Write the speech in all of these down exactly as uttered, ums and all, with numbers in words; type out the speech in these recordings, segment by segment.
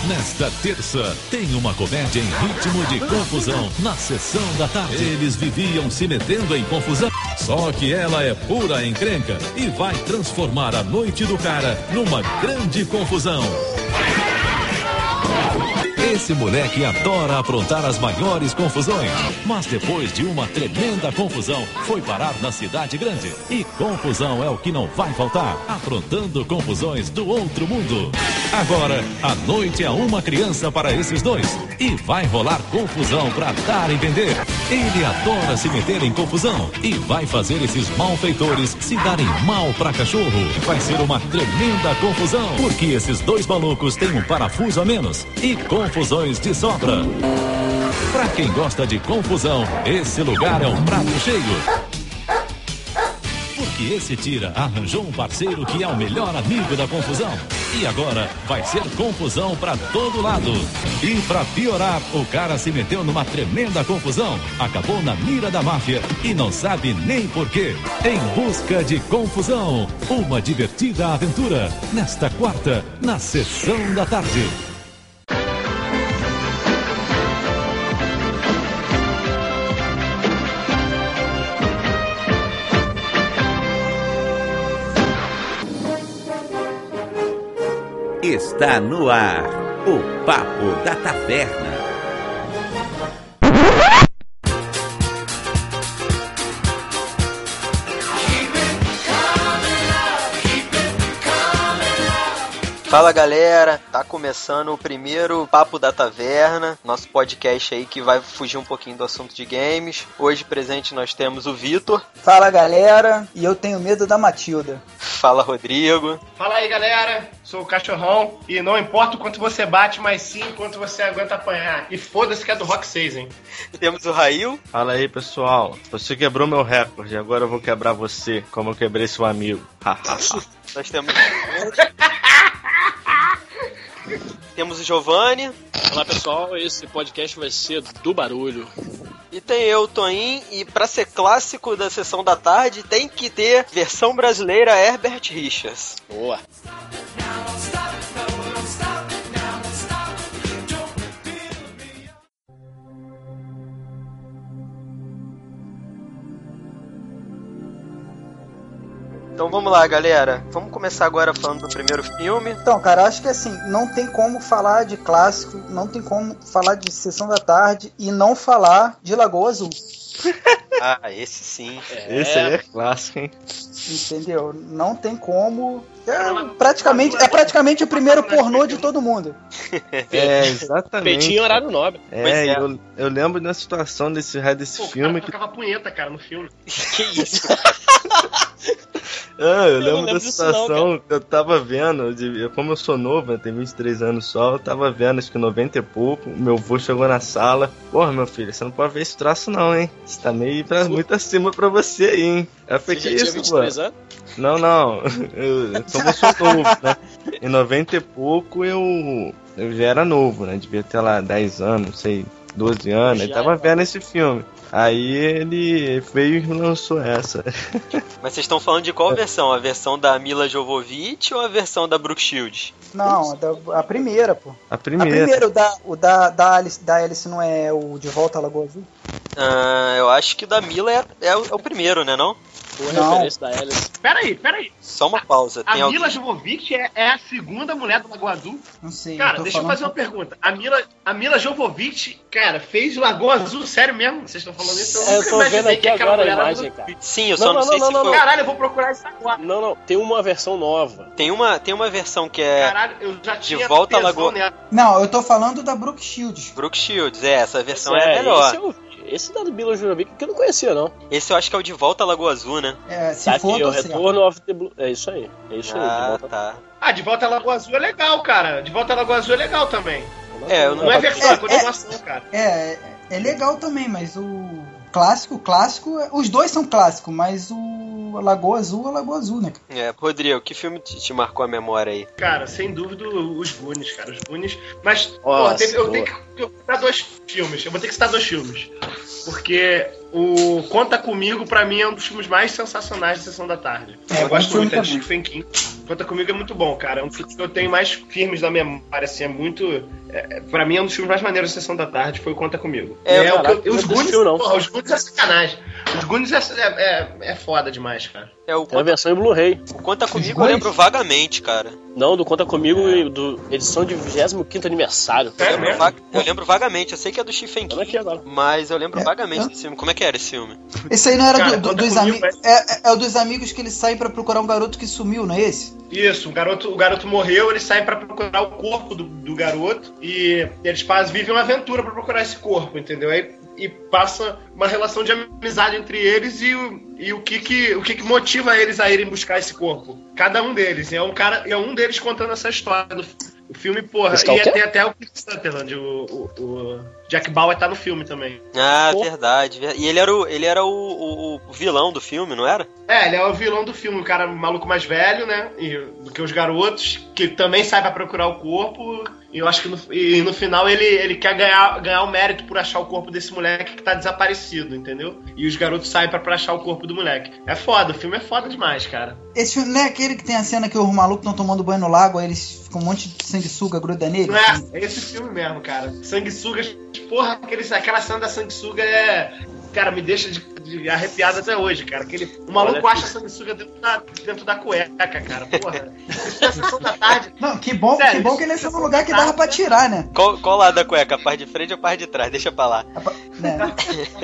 Nesta terça, tem uma comédia em ritmo de confusão na sessão da tarde. Eles viviam se metendo em confusão, só que ela é pura encrenca e vai transformar a noite do cara numa grande confusão. Esse moleque adora aprontar as maiores confusões, mas depois de uma tremenda confusão, foi parar na cidade grande. E confusão é o que não vai faltar, aprontando confusões do outro mundo. Agora, a noite é uma criança para esses dois, e vai rolar confusão pra dar e vender. Ele adora se meter em confusão e vai fazer esses malfeitores se darem mal pra cachorro. Vai ser uma tremenda confusão, porque esses dois malucos têm um parafuso a menos e confusões de sobra. Pra quem gosta de confusão, esse lugar é um prato cheio. Porque esse tira arranjou um parceiro que é o melhor amigo da confusão. E agora vai ser confusão pra todo lado. E pra piorar, o cara se meteu numa tremenda confusão. Acabou na mira da máfia e não sabe nem porquê. Em busca de confusão. Uma divertida aventura. Nesta quarta, na sessão da tarde. Está no ar, o Papo da Taverna. Fala galera, tá começando o primeiro Papo da Taverna, nosso podcast aí que vai fugir um pouquinho do assunto de games. Hoje presente nós temos o Vitor. Fala galera, e eu tenho medo da Matilda. Fala Rodrigo. Fala aí galera, sou o Cachorrão e não importa o quanto você bate, mas sim o quanto você aguenta apanhar. E foda-se que é do Rock seis, hein? Temos o Rail. Fala aí pessoal, você quebrou meu recorde, agora eu vou quebrar você, como eu quebrei seu amigo. Nós temos... Temos o Giovanni. Olá pessoal, esse podcast vai ser do barulho. E tem eu, o Toin, e pra ser clássico da sessão da tarde tem que ter versão brasileira Herbert Richards. Boa. Então vamos lá, galera. Vamos começar agora falando do primeiro filme. Então, cara, acho que assim, não tem como falar de clássico, não tem como falar de Sessão da Tarde e não falar de Lagoa Azul. Ah, esse sim. É. Esse aí é clássico, hein? Entendeu? Não tem como... É praticamente, é praticamente o primeiro pornô de todo mundo. É, exatamente. Peitinho horário nobre. É, é. Eu, eu lembro da situação desse raio desse Pô, filme. O cara tocava punheta, cara, no filme. Que isso? Ah, eu, eu lembro, lembro da situação não, que eu tava vendo, de, como eu sou novo, né, tenho vinte e três anos só, eu tava vendo, acho que noventa e pouco, meu avô chegou na sala, porra, meu filho, você não pode ver esse traço não, hein, você tá meio pra, muito acima pra você aí, hein. Eu falei, que isso, vinte e três anos? Não, não, eu, como eu sou novo, né, em noventa e pouco eu, eu já era novo, né, devia ter lá dez anos, não sei, doze anos, eu tava vendo esse filme. Aí ele veio e lançou essa. Mas vocês estão falando de qual versão? A versão da Mila Jovovich ou a versão da Brooke Shields? Não, a, da, a primeira, pô. A primeira. A primeira, o da, o da, da, Alice, da Alice não é o De Volta à Lagoa Azul? Ah, eu acho que o da Mila é, é, o, é o primeiro, né não? Boa Não. referência da Alice. Peraí, peraí. Só uma pausa. A Tem Mila alguém... Jovovich é, é a segunda mulher do Lagoa Azul? Não sei. Cara, eu deixa eu falando... fazer uma pergunta. A Mila, a Mila Jovovich, cara, fez Lagoa Azul, sério mesmo? Vocês estão falando isso? É, eu nunca tô imaginei vendo aqui que aquela agora a mulher era imagem, do- cara. Sim, eu só Não, não, não, sei não, se não, foi... não. Caralho, eu vou procurar isso agora. Não, não, tem uma versão nova. Tem uma, tem uma versão que é Caralho, eu já tinha Volta à tesão Lagoa- nela. Não, eu tô falando da Brooke Shields. Brooke Shields. É, essa versão Esse é, melhor. Esse, eu, esse da Mila Jovovich que eu não conhecia, não. Esse eu acho que é o De Volta à Lagoa Azul, né? É, se Tá for, aqui, o tô certo. Retorno of the Blue. É isso aí. É isso aí. De Ah, volta... tá. Ah, De Volta à Lagoa Azul é legal, cara. De Volta à Lagoa Azul é legal também. É, eu Não é versão, é É, continuação, cara. É, é legal também, mas o clássico, clássico, os dois são clássicos, mas o Lagoa Azul é Lagoa Azul, né? É, Rodrigo, que filme te, te marcou a memória aí? Cara, sem dúvida os Goonies, cara. Os Goonies. Mas, Nossa, porra, teve- eu boa. tenho que eu vou citar dois filmes. Eu vou ter que citar dois filmes. Porque o Conta Comigo, pra mim, é um dos filmes mais sensacionais da Sessão da Tarde. É, eu gosto muito de também. Stephen King. Conta Comigo é muito bom, cara. É um filme que eu tenho mais filmes na memória, assim, é muito... É, pra mim, é um dos filmes mais maneiros da Sessão da Tarde, foi o Conta Comigo. É, é o caraca, que eu, os não Goonies, assistiu, não. porra, os Goonies é sacanagem. Os Goonies é, é, é, é foda demais, cara. É, o Tem a Conta, versão em Blu-ray. o Conta Comigo eu lembro vagamente, cara. Não, do Conta Comigo e do edição de vigésimo quinto aniversário. Eu É lembro, mesmo? va- eu lembro vagamente, eu sei que é do Stephen Olha aqui King, agora. mas eu lembro É, vagamente é. desse filme. Como é que era esse filme? Esse aí não era Cara, do- do- Conta dos Comigo, amigos. É, é, é o dos amigos que eles saem pra procurar um garoto que sumiu, não é esse? Isso, o garoto, o garoto morreu, eles saem pra procurar o corpo do, do garoto e eles fazem, vivem uma aventura pra procurar esse corpo, entendeu? Aí, e passa uma relação de amizade entre eles e o, e o, que, que, o que, que motiva eles a irem buscar esse corpo. Cada um deles. É um cara, é um deles contando essa história do o filme, porra. Esse E qual que é? tem até o Keith Sutherland, o, o, o Jack Bauer tá no filme também. Ah, Pô. verdade. ver- E ele era, o, ele era o, o- o vilão do filme, não era? É, ele é o vilão do filme, o cara um maluco mais velho, né? E, do que os garotos, que também sai pra procurar o corpo. E eu acho que no, e no final ele, ele quer ganhar, ganhar o mérito por achar o corpo desse moleque que tá desaparecido, entendeu? E os garotos saem pra, pra achar o corpo do moleque. É foda, o filme é foda demais, cara. Esse filme não é aquele que tem a cena que os malucos estão tomando banho no lago, aí eles ficam um monte de sanguessuga gruda nele? Não é? É esse filme mesmo, cara. Sanguessugas, porra, aquele, aquela cena da sanguessuga é. Cara, me deixa de, de arrepiado até hoje, cara. Aquele, o maluco Olha, acha sanguessuga dentro da, dentro da cueca, cara. Porra. Isso é a sessão da tarde. Não, que bom, Sério, que bom que ele achou um lugar que dava pra tirar, né? Qual, qual lado da cueca? A parte de frente ou a parte de trás? Deixa pra lá. Né?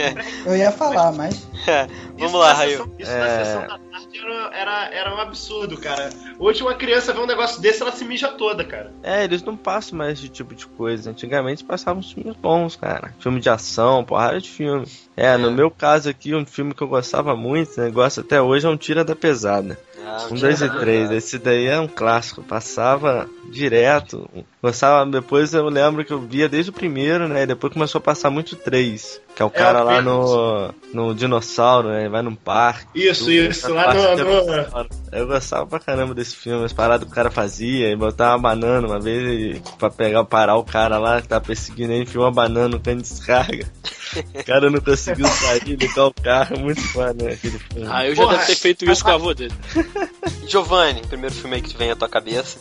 Eu ia falar, mas. Vamos Isso lá, na Raio. sessão- Isso É. na sessão da tarde era, era, era um absurdo, cara. Hoje uma criança vê um negócio desse, ela se mija toda, cara. É, eles não passam mais esse tipo de coisa. Antigamente passavam uns filmes bons, cara. Filme de ação, porrada de filme. É, no meu caso aqui, um filme que eu gostava muito, né, gosto até hoje, é um Tira da Pesada. Ah, Um, dois e três. Esse daí é um clássico. Passava direto. Gostava, depois eu lembro que eu via desde o primeiro, né? E depois começou a passar muito três. Que é o cara o lá Fênix. no, no dinossauro, né? Vai num parque. Isso, tudo, isso, essa lá parte no- de no- dinossauro. Eu gostava pra caramba desse filme, as paradas que o cara fazia, e botar uma banana uma vez e, pra pegar, parar o cara lá que tá perseguindo ele, enfia uma banana no cano de descarga. O cara não conseguiu sair, ligar o carro, muito foda, né, aquele filme. Ah, eu já Porra, devo ter feito isso com a avó dele. Giovanni, primeiro filme aí que vem à tua cabeça.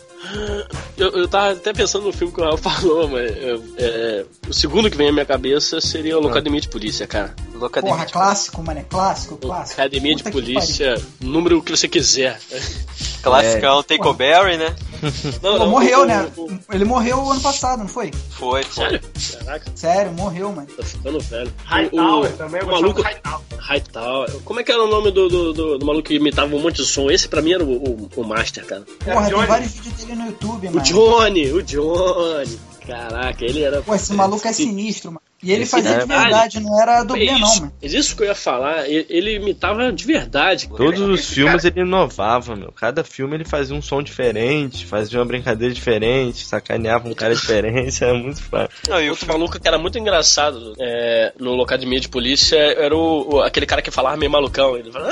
Eu, eu tava até pensando no filme que o Raul falou, mas eu- é, o segundo que vem à minha cabeça seria o Locademia de Polícia, cara. Locademia. Porra, clássico, mano. Clássico, clássico. Academia de Puta que Polícia, número que você quiser. Classicão, Takeoberry, né? Não, Pô, não, morreu, o- né? o- o- Ele morreu ano passado, não foi? Foi, foi. Sério? Caraca, Sério, morreu, mano. tá ficando velho. Hightower O- também, eu o gostava maluco do Hightower. Hightower. Como é que era o nome do, do, do, do maluco que imitava um monte de som? Esse pra mim era o, o, o Master, cara. Porra, tem Johnny. vários vídeos dele no YouTube, O mano. Johnny, o Johnny. Caraca, ele era. Pô, esse maluco é sinistro, mano. E ele Esse fazia de detalhe- verdade, não era dublê, É não, isso, mano. é isso que eu ia falar. Ele, ele imitava de verdade. Todos os Esse filmes cara- ele inovava, meu. Cada filme ele fazia um som diferente, fazia uma brincadeira diferente, sacaneava um cara diferente, era muito fácil. Não, e o Outro filme, maluco que era muito engraçado é, no Locademia de Polícia era o, o- aquele cara que falava meio malucão. Ele falava,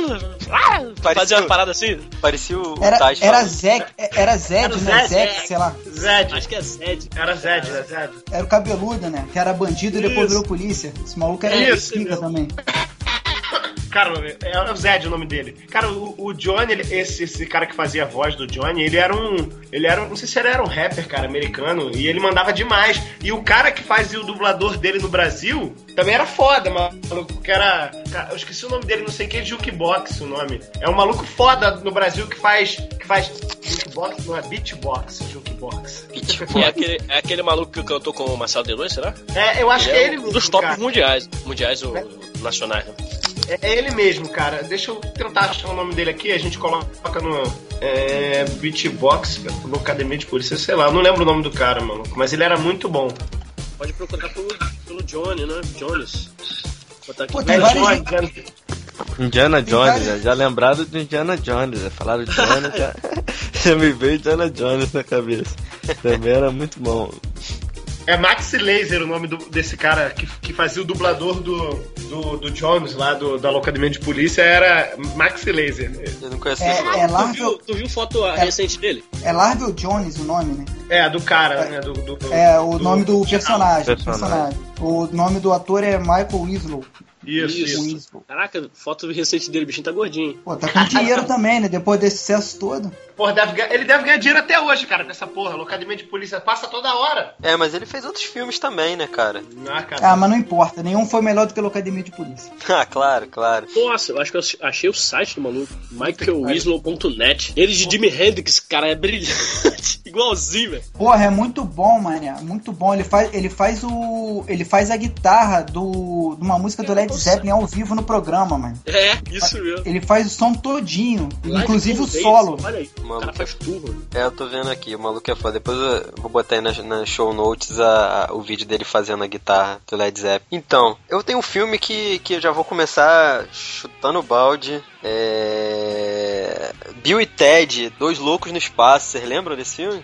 fazia uma parada assim. parecia o Era, Taj era falando. Zed, era Zed, Era né? Zed, Zed, é. sei lá. Zed. Acho que é Zed. Era Zed, era Zed. Era o cabeludo, né? Que era bandido e depois Isso. virou polícia. Esse maluco era Isso, pica meu. também. Cara, é o Zed o nome dele. Cara, o, o Johnny, ele- esse, esse cara que fazia a voz do Johnny, ele era um. Ele era um. Não sei se ele era um rapper, cara, americano. E ele mandava demais. E o cara que fazia o dublador dele no Brasil também era foda, maluco. Que era. Cara, eu esqueci o nome dele, não sei quem, Jukebox o nome. É um maluco foda no Brasil que faz. Que faz. Jukebox, não é beatbox, Jukebox. É aquele, é aquele maluco que cantou com o Marcelo D dois, será? É, eu acho que é ele um mesmo. dos tops cara. mundiais. Mundiais ou nacionais, né? É ele mesmo, cara. Deixa eu tentar achar o nome dele aqui. A gente coloca no é, Beatbox, no Academia de Polícia, sei lá. Eu não lembro o nome do cara, mano. Mas ele era muito bom. Pode procurar pelo, pelo Johnny, né? Jones. Botar aqui. Pô, tem É, vários. Johnny, Johnny. Indiana Jones, vários- já, já lembrado de Indiana Jones, já falaram de Jones, já, já me veio Indiana Jones na cabeça. Também era muito bom. É Maxi Laser o nome do- desse cara que, que fazia o dublador do, do, do Jones, lá do, da Academia de Polícia, era Maxi Laser. Eu não conheço É, isso, não. é Tu Larvel, viu, tu viu foto É. recente dele? é Larvel Jones o nome, né? É, do cara, né? Do, do, do- É o do- nome do personagem, Personagem. personagem. O nome do ator é Michael Winslow. Isso, isso. Winslow. Caraca, foto recente dele, o bichinho tá gordinho. Pô, tá com dinheiro também, né? Depois desse sucesso todo. Porra, deve ganhar- ele deve ganhar dinheiro até hoje, cara, com essa porra. Academia de Polícia passa toda hora. É, mas ele fez outros filmes também, né, cara? Ah, cara. Ah, mas não importa, nenhum foi melhor do que a Academia de Polícia. Ah, claro, claro. Nossa, eu acho que eu achei o site do maluco. michael winslow ponto net. Ele de Jimi Hendrix, cara, é brilhante. Igualzinho, velho. Porra, é muito bom, mané. Muito bom. Ele faz, ele faz o. Ele faz a guitarra do, de uma música do Led Zeppelin ao vivo no programa, mano. É, isso mesmo. Ele faz o som todinho, Live inclusive o Foundation, solo. Olha aí, o cara faz tudo. É, eu tô vendo aqui, o maluco é foda. Depois eu vou botar aí nas na show notes a, a- o vídeo dele fazendo a guitarra do Led Zeppelin. Então, eu tenho um filme que, que eu já vou começar chutando o balde. É... Bill e Ted, Dois Loucos no Espaço. Vocês lembram desse filme?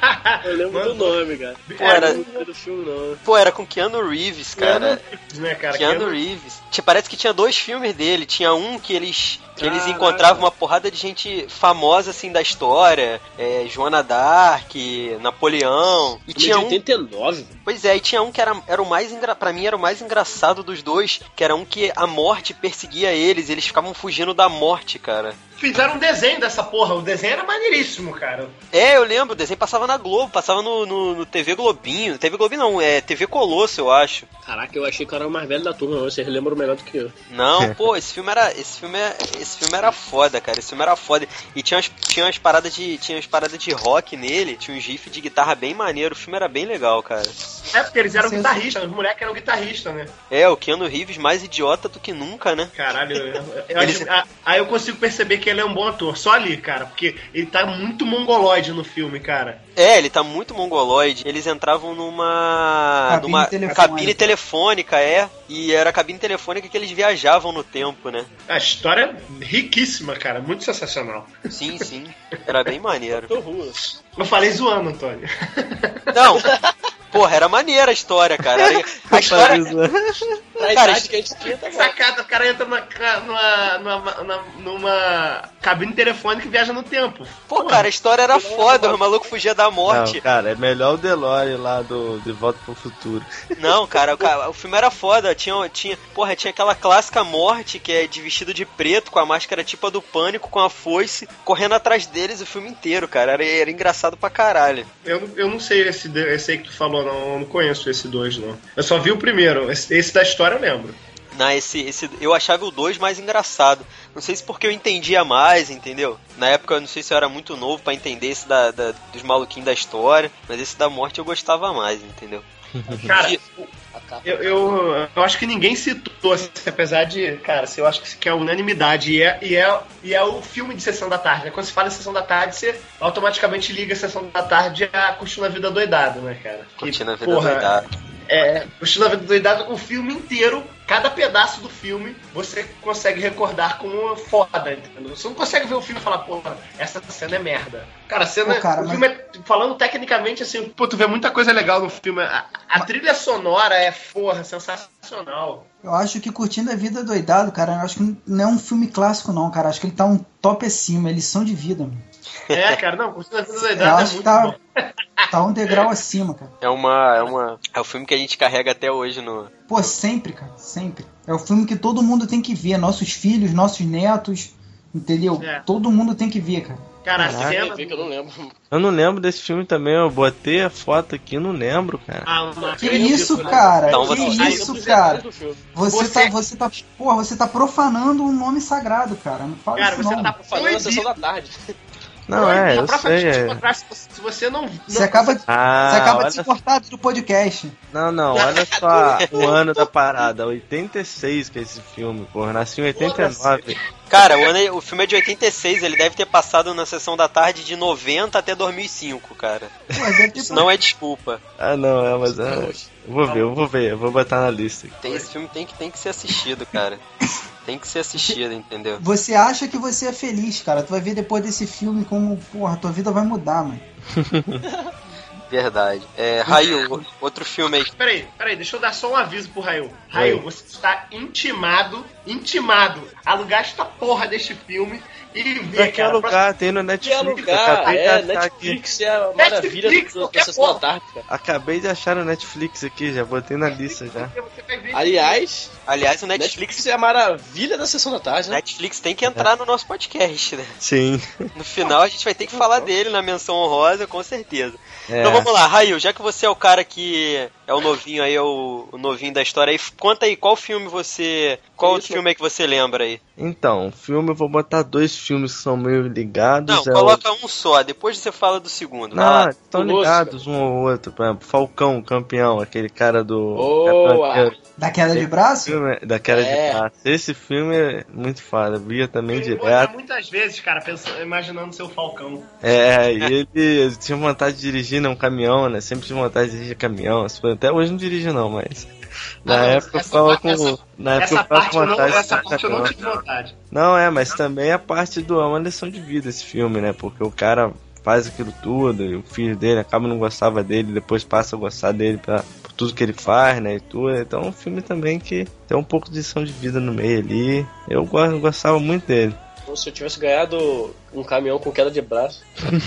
Eu lembro do nome, cara. Pô, era- Não lembro do filme, não. Pô, era com Keanu Reeves, cara. Né, cara? Keanu Keanu- Reeves. Tinha- Parece que tinha dois filmes dele. Tinha um que eles, que eles Caraca. encontravam uma porrada de gente famosa, assim, da história. É, Joana Dark, Napoleão. E Filme tinha de um... oitenta e nove. Pois é, e tinha um que era, era o mais engra... pra mim era o mais engraçado dos dois, que era um que a morte perseguia eles, eles ficavam fugindo da morte, cara. Fizeram um desenho dessa porra. O desenho era maneiríssimo, cara. É, eu lembro, o desenho passava na Globo, passava no, no, no T V Globinho. T V Globinho não, é T V Colosso, eu acho. Caraca, eu achei que eu era o mais velho da turma, não. Vocês lembram melhor do que eu. Não, pô, esse filme era. Esse filme, é, esse filme era foda, cara. Esse filme era foda. E tinha umas, tinha umas paradas de. Tinha umas paradas de rock nele, tinha um gif de guitarra bem maneiro. O filme era bem legal, cara. É, porque eles eram Sim, guitarristas. Os moleques eram guitarristas, né? É, o Keanu Reeves mais idiota do que nunca, né? Caralho, eu, eu Eles- acho- ah, aí eu consigo perceber que ele é um bom ator, só ali, cara, porque ele tá muito mongoloide no filme, cara. É, ele tá muito mongoloide. Eles entravam numa. Cabine numa telefônica. cabine telefônica, é. E era a cabine telefônica que eles viajavam no tempo, né? A história é riquíssima, cara, muito sensacional. Sim, sim. Era bem maneiro. Tô rua. Eu falei zoando, Antônio. Não, porra, era maneira a história, cara. Era- A história. Pra Cara, idade que a gente tinha, tá bom. Sacada, o cara entra numa, numa, numa, numa, numa cabine telefônica e viaja no tempo. Pô, cara, a história era foda. O maluco fugia da morte. Não, cara, é melhor o DeLorean lá do De Volta pro Futuro. Não, cara, o, ca- o filme era foda. Tinha, tinha, porra, tinha aquela clássica morte que é de vestido de preto, com a máscara tipo a do Pânico, com a foice, correndo atrás deles o filme inteiro, cara. Era, era engraçado pra caralho. Eu, eu não sei esse, de- esse aí que tu falou, não. Eu não conheço esse dois, não. Eu só vi o primeiro. Esse, esse da história eu lembro. Não, esse, esse, eu achava o dois mais engraçado. Não sei se porque eu entendia mais, entendeu? Na época eu não sei se eu era muito novo pra entender esse da, da- dos maluquinhos da história, mas esse da morte eu gostava mais, entendeu? Cara, eu, eu, eu acho que ninguém citou, assim, apesar de, cara, assim, eu acho que é unanimidade. E é, e, é, e é o filme de Sessão da Tarde, né? Quando se fala em Sessão da Tarde, você automaticamente liga a Sessão da Tarde a Curtindo a Vida Doidado, né, cara? Que, Curtindo a Vida porra, Doidado. É, Curtindo a Vida Doidado, o filme inteiro, cada pedaço do filme, você consegue recordar como foda, entendeu? Você não consegue ver o filme e falar, porra, essa cena é merda. Cara, a cena. Pô, cara, o mas- filme é, falando tecnicamente, assim, pô, tu vê muita coisa legal no filme. A, a trilha sonora é, porra, sensacional. Eu acho que Curtindo a Vida Doidado, cara, eu acho que não é um filme clássico, não, cara. Acho que ele tá um top acima, é lição de vida, mano. É, cara, não, Curtindo a Vida Eu Doidado é acho que muito tá, bom. tá um degrau acima, cara. É uma, é uma. É o filme que a gente carrega até hoje no. Pô, sempre, cara, sempre. É o filme que todo mundo tem que ver. Nossos filhos, nossos netos, entendeu? É. Todo mundo tem que ver, cara. Cara, a Caraca. cena. Vê que eu não lembro. Eu não lembro desse filme também, eu botei a foto aqui, não lembro, cara. Ah, não Que acredito, isso, né? cara? Então, que você- isso, Aí, cara? do filme. Você, Você- tá, você tá, porra, você tá profanando um nome sagrado, cara. Não fala Cara, isso você não. tá Falando na sessão da tarde. Não, é, eu A própria sei, gente é. encontrar, se você- se você não. Você não- acaba, de- Ah, você acaba olha de ser cortado do podcast. Não, não, olha só o ano da parada, oitenta e seis que é esse filme, porra, nasci em oitenta e nove. Cara, o, ano é- o filme é de oitenta e seis, ele deve ter passado na sessão da tarde de noventa até dois mil e cinco, cara. Pô, deve ter Isso não é desculpa. Ah, não, é, mas é, eu vou ver, eu vou ver, eu vou botar na lista. Tem, esse filme tem que, tem que ser assistido, cara. Tem que ser assistido, entendeu? Você acha que você é feliz, cara. Tu vai ver depois desse filme como, porra, tua vida vai mudar, mano. Verdade. É, Raio, outro filme aí. Peraí, peraí, deixa eu dar só um aviso pro Raio. Raio, você está intimado, intimado, a alugar esta porra deste filme e ver, Pra que cara, alugar? próximo... Tem no Netflix. Que lugar, acabei de é, achar Netflix aqui. é a maravilha Netflix, do, da qualquer Sessão da porra. Tarde, cara. Acabei de achar no Netflix aqui, já botei na lista já. Você vai ver Aliás, Aliás, o Netflix, Netflix é a maravilha da Sessão da Tarde, né? Netflix tem que entrar no nosso podcast, né? Sim. No final a gente vai ter que falar dele na menção honrosa, com certeza. É. Então vamos lá, Raio, já que você é o cara que é o novinho aí, é o, o novinho da história aí, conta aí qual filme você... Qual outro Isso. filme é que você lembra aí? Então, filme, eu vou botar dois filmes que são meio ligados. Não, é coloca um só, depois você fala do segundo. o... Vai lá. Não, estão Tuloso, ligados um ao outro. Por exemplo, Falcão, campeão, aquele cara do... Boa! Da queda de braço? Filme, da queda É. de braço. Esse filme é muito foda, via também Ele direto. conta muitas vezes, cara, pensando, imaginando seu Falcão. É, e ele eu tinha vontade de dirigir, né, um caminhão, né? Sempre tive vontade de dirigir caminhão. Até hoje não dirijo não, mas... Na Ah, época eu essa ficava parte- com... essa- na época Essa eu ficava parte, com eu não, vontade de essa dirigir parte eu não caminhão. tive vontade. Não, é, mas também a parte do... É uma lição de vida esse filme, né? Porque o cara faz aquilo tudo e o filho dele acaba não gostava dele, depois passa a gostar dele pra, por tudo que ele faz, né? E tudo. Então é um filme também que tem um pouco de lição de vida no meio ali. Eu go- gostava muito dele. Então, se eu tivesse ganhado um caminhão com queda de braço.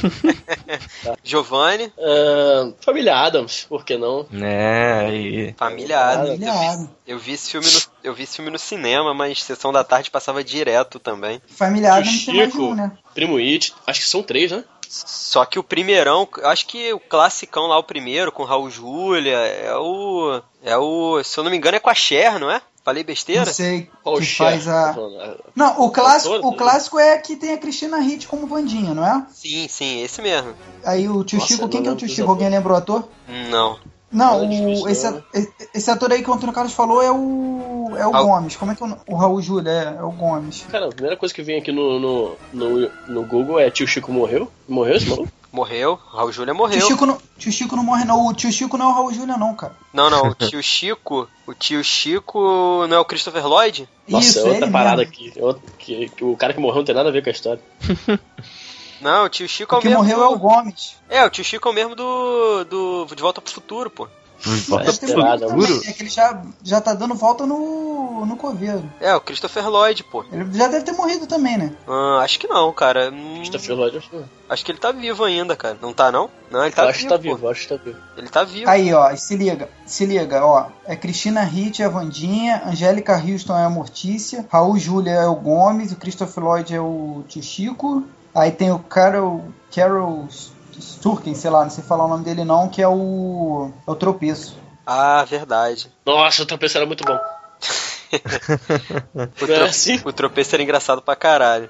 Giovanni, Ah, Família Adams, por que não? É, e... Família Adams. Família Eu vi- Adams. Eu vi esse filme no, eu vi esse filme no cinema, mas Sessão da Tarde passava direto também. Família Adams tem mais de Chico, um, né? Primo It, acho que são três, né? Só que o primeirão, acho que o classicão lá, o primeiro, com Raul Júlia, é o... É o... Se eu não me engano é com a Cher, não é? Falei besteira? Não sei, Qual que Cher? faz a... Tá falando, ah, Não, o clássico, Autora, o clássico é que tem a Cristina Ricci como Vandinha, não é? Sim, sim, esse mesmo. Aí o tio Nossa, Chico, eu quem não que é o lembro tio dos Chico? Alguém lembra o ator? Não. Não, Não é o- difícil, esse, né? esse ator aí que o Antônio Carlos falou é o é o Raul. Gomes. Como é que é o, o Raul Júlia? É, é o Gomes. Cara, a primeira coisa que vem aqui no, no, no, no Google é Tio Chico morreu? Morreu esse maluco? Morreu, Raul Júlia Tio morreu. Chico, não, tio Chico não morre, não. O tio Chico não é o Raul Júlia, não, cara. Não, não, o tio Chico, o tio Chico não é o Christopher Lloyd? Nossa, Isso, é outra ele parada mesmo. aqui. É outra- que, que o cara que morreu não tem nada a ver com a história. Não, o tio Chico é O o que mesmo. morreu do... é o Gomes. É, o tio Chico é o mesmo do. do De Volta pro Futuro, pô. Volta Deve pro ter esperado, morrido futuro? também, é que ele já, já tá dando volta no, no coveiro. É, o Christopher Lloyd, pô. Ele já deve ter morrido também, né? Ah, acho que não, cara. Hum, Christopher Lloyd, acho que não. acho que ele tá vivo ainda, cara. Não tá, não? Não, ele tá Eu vivo. acho que tá pô. vivo, acho que tá vivo. Ele tá vivo. Aí, ó, se liga, se liga, ó. É Cristina Ricci é a Vandinha, Angélica Houston é a Mortícia, Raul Júlia é o Gomes, o Christopher Lloyd é o tio Chico. Aí tem o Carol, Carol Sturken, sei lá, não sei falar o nome dele não, que é o, é o Tropeço. Ah, verdade. Nossa, o tropeço era muito bom. O, Não tro... é assim? o tropeço era engraçado pra caralho.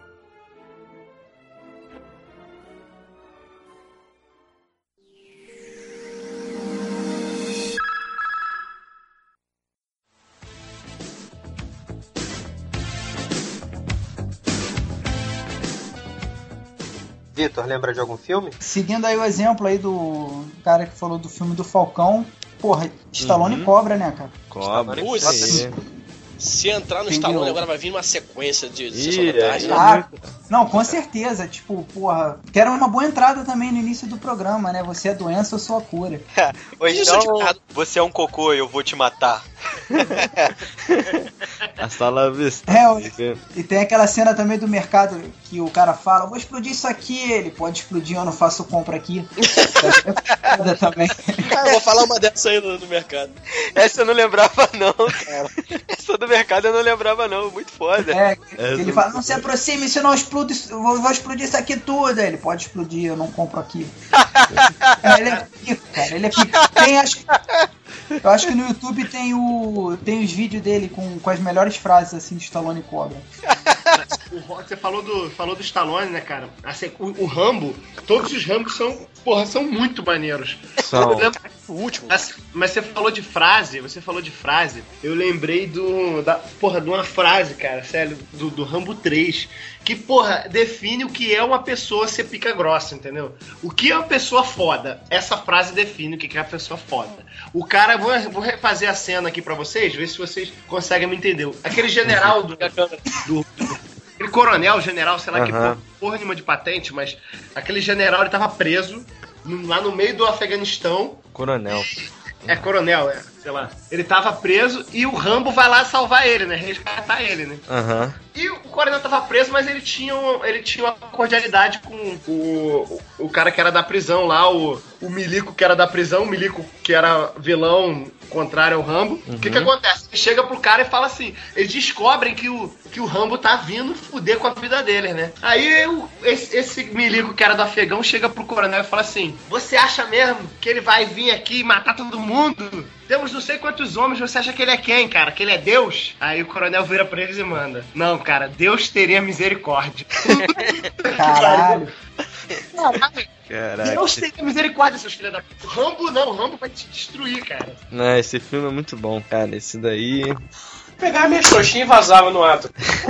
Vitor, lembra de algum filme? Seguindo aí o exemplo aí do cara que falou do filme do Falcão, porra, Stallone Uhum. cobra, né, cara? Cobra, Putz. isso aí. Se entrar no Entendeu? Stallone agora vai vir uma sequência de Ih, Sessão da Tarde, é. né? Ah, não, com certeza. Tipo, porra, quero uma boa entrada também no início do programa, né? Você é doença, eu sou a cura. Ou Isso então, de errado. você é um cocô e eu vou te matar. Hasta la vista. É, o- e tem aquela cena também do mercado que o cara fala, eu vou explodir isso aqui, ele pode explodir, eu não faço compra aqui. É foda também. Cara, eu vou falar uma dessa aí no, no mercado. Essa eu não lembrava não, cara. Essa do mercado eu não lembrava não, muito foda. É, É, ele do- fala, não se aproxime, senão eu explodo, isso- eu vou, vou explodir isso aqui tudo. Aí ele pode explodir, eu não compro aqui. É, ele é pico, cara, ele é pico. Tem, acho, eu acho que no YouTube tem, o, tem os vídeos dele com, com as melhores frases assim de Stallone Cobra. O Ro- Você falou do, falou do Stallone, né, cara? Assim, o, o Rambo, todos os Rambos são, porra, são muito maneiros. São. Eu lembro- O último. Mas, mas você falou de frase, você falou de frase, eu lembrei do. Da, porra, de uma frase, cara, sério, do, do Rambo três, que, porra, define o que é uma pessoa ser pica grossa, entendeu? O que é uma pessoa foda? Essa frase define o que é uma pessoa foda. O cara, vou, vou refazer a cena aqui pra vocês, ver se vocês conseguem me entender. Aquele general do. do, do aquele coronel, general, sei lá que Aham. porra, porra nenhuma de patente, mas aquele general ele tava preso. no- lá no meio do Afeganistão. Coronel. É, coronel, é, sei lá. Ele tava preso e o Rambo vai lá salvar ele, né? Resgatar ele, né? Aham. E o coronel tava preso, mas ele tinha, um, ele tinha uma cordialidade com o, o, o cara que era da prisão lá, o, o Milico que era da prisão, o Milico que era vilão contrário ao Rambo. O Uhum. que que acontece? Ele chega pro cara e fala assim, eles descobrem que o, que o Rambo tá vindo fuder com a vida deles, né? Aí o, esse, esse Milico que era do Afegão chega pro coronel e fala assim, você acha mesmo que ele vai vir aqui e matar todo mundo? Temos não sei quantos homens, você acha que ele é quem, cara? Que ele é Deus? Aí o coronel vira pra eles e manda, não, cara, Deus teria misericórdia. Caralho. Caraca. Deus teria misericórdia, seus filhos da puta. O Rambo não, o Rambo vai te destruir, cara. Não, esse filme é muito bom, cara. Esse daí. Pegava minha xoxinha e vazava no ato.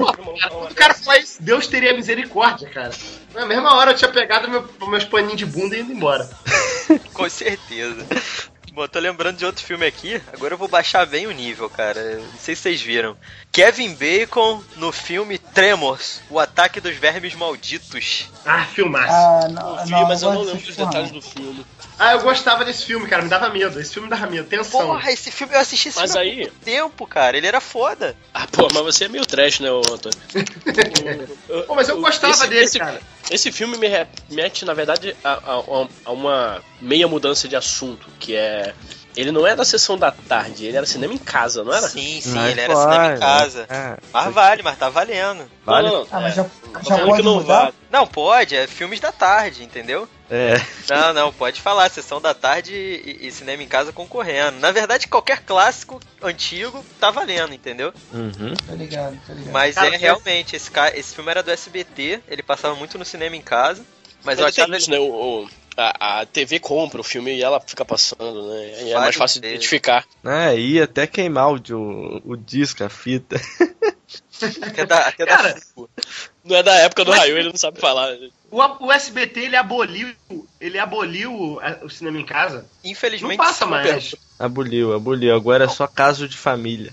O cara fala isso, Deus teria misericórdia, cara. Na mesma hora eu tinha pegado meu, meus paninhos de bunda e ido embora. Com certeza. Bom, tô lembrando de outro filme aqui, agora eu vou baixar bem o nível, cara. Não sei se vocês viram. Kevin Bacon no filme Tremors, O Ataque dos Vermes Malditos. Ah, filmaço. Ah, não, Eu vi, não, mas eu não gosto lembro desse dos porra, detalhes não. do filme. Ah, eu gostava desse filme, cara, me dava medo. Esse filme me dava medo, tensão. Porra, esse filme, eu assisti esse Mas filme aí- há muito tempo, cara. Ele era foda. Ah, pô, mas você é meio trash, né, ô, Antônio? Pô, mas eu gostava esse, dele, esse, cara. Esse filme me remete, na verdade, a, a- a uma meia mudança de assunto, que é... Ele não é da sessão da tarde, ele era cinema em casa, não era? Sim, sim, Mas ele era vale, cinema em casa. é. Mas vale, mas tá valendo. Vale? Não, não, Ah, mas é, já, tô já falando pode que não mudar? vale. Não, pode, é filmes da tarde, entendeu? É. Não, não, pode falar, sessão da tarde e, e cinema em casa concorrendo. Na verdade, qualquer clássico antigo tá valendo, entendeu? Uhum. Tô ligado, tô ligado. Mas Cara, é realmente, esse, ca- esse filme era do S B T, ele passava muito no cinema em casa. Mas eu Mas tem achava isso, ele... né? O, o- a, a T V compra o filme e ela fica passando, né? E é Vários mais fácil de deles. identificar. É, ia até queimar o, o, o disco, a fita. Até da, até Cara, da Fufu. Não é da época do Mas- Raio, ele não sabe falar. O, o S B T, ele aboliu, ele aboliu o, o cinema em casa. Não Infelizmente, passa sim, mais. Aboliu, aboliu. Agora é só caso de família.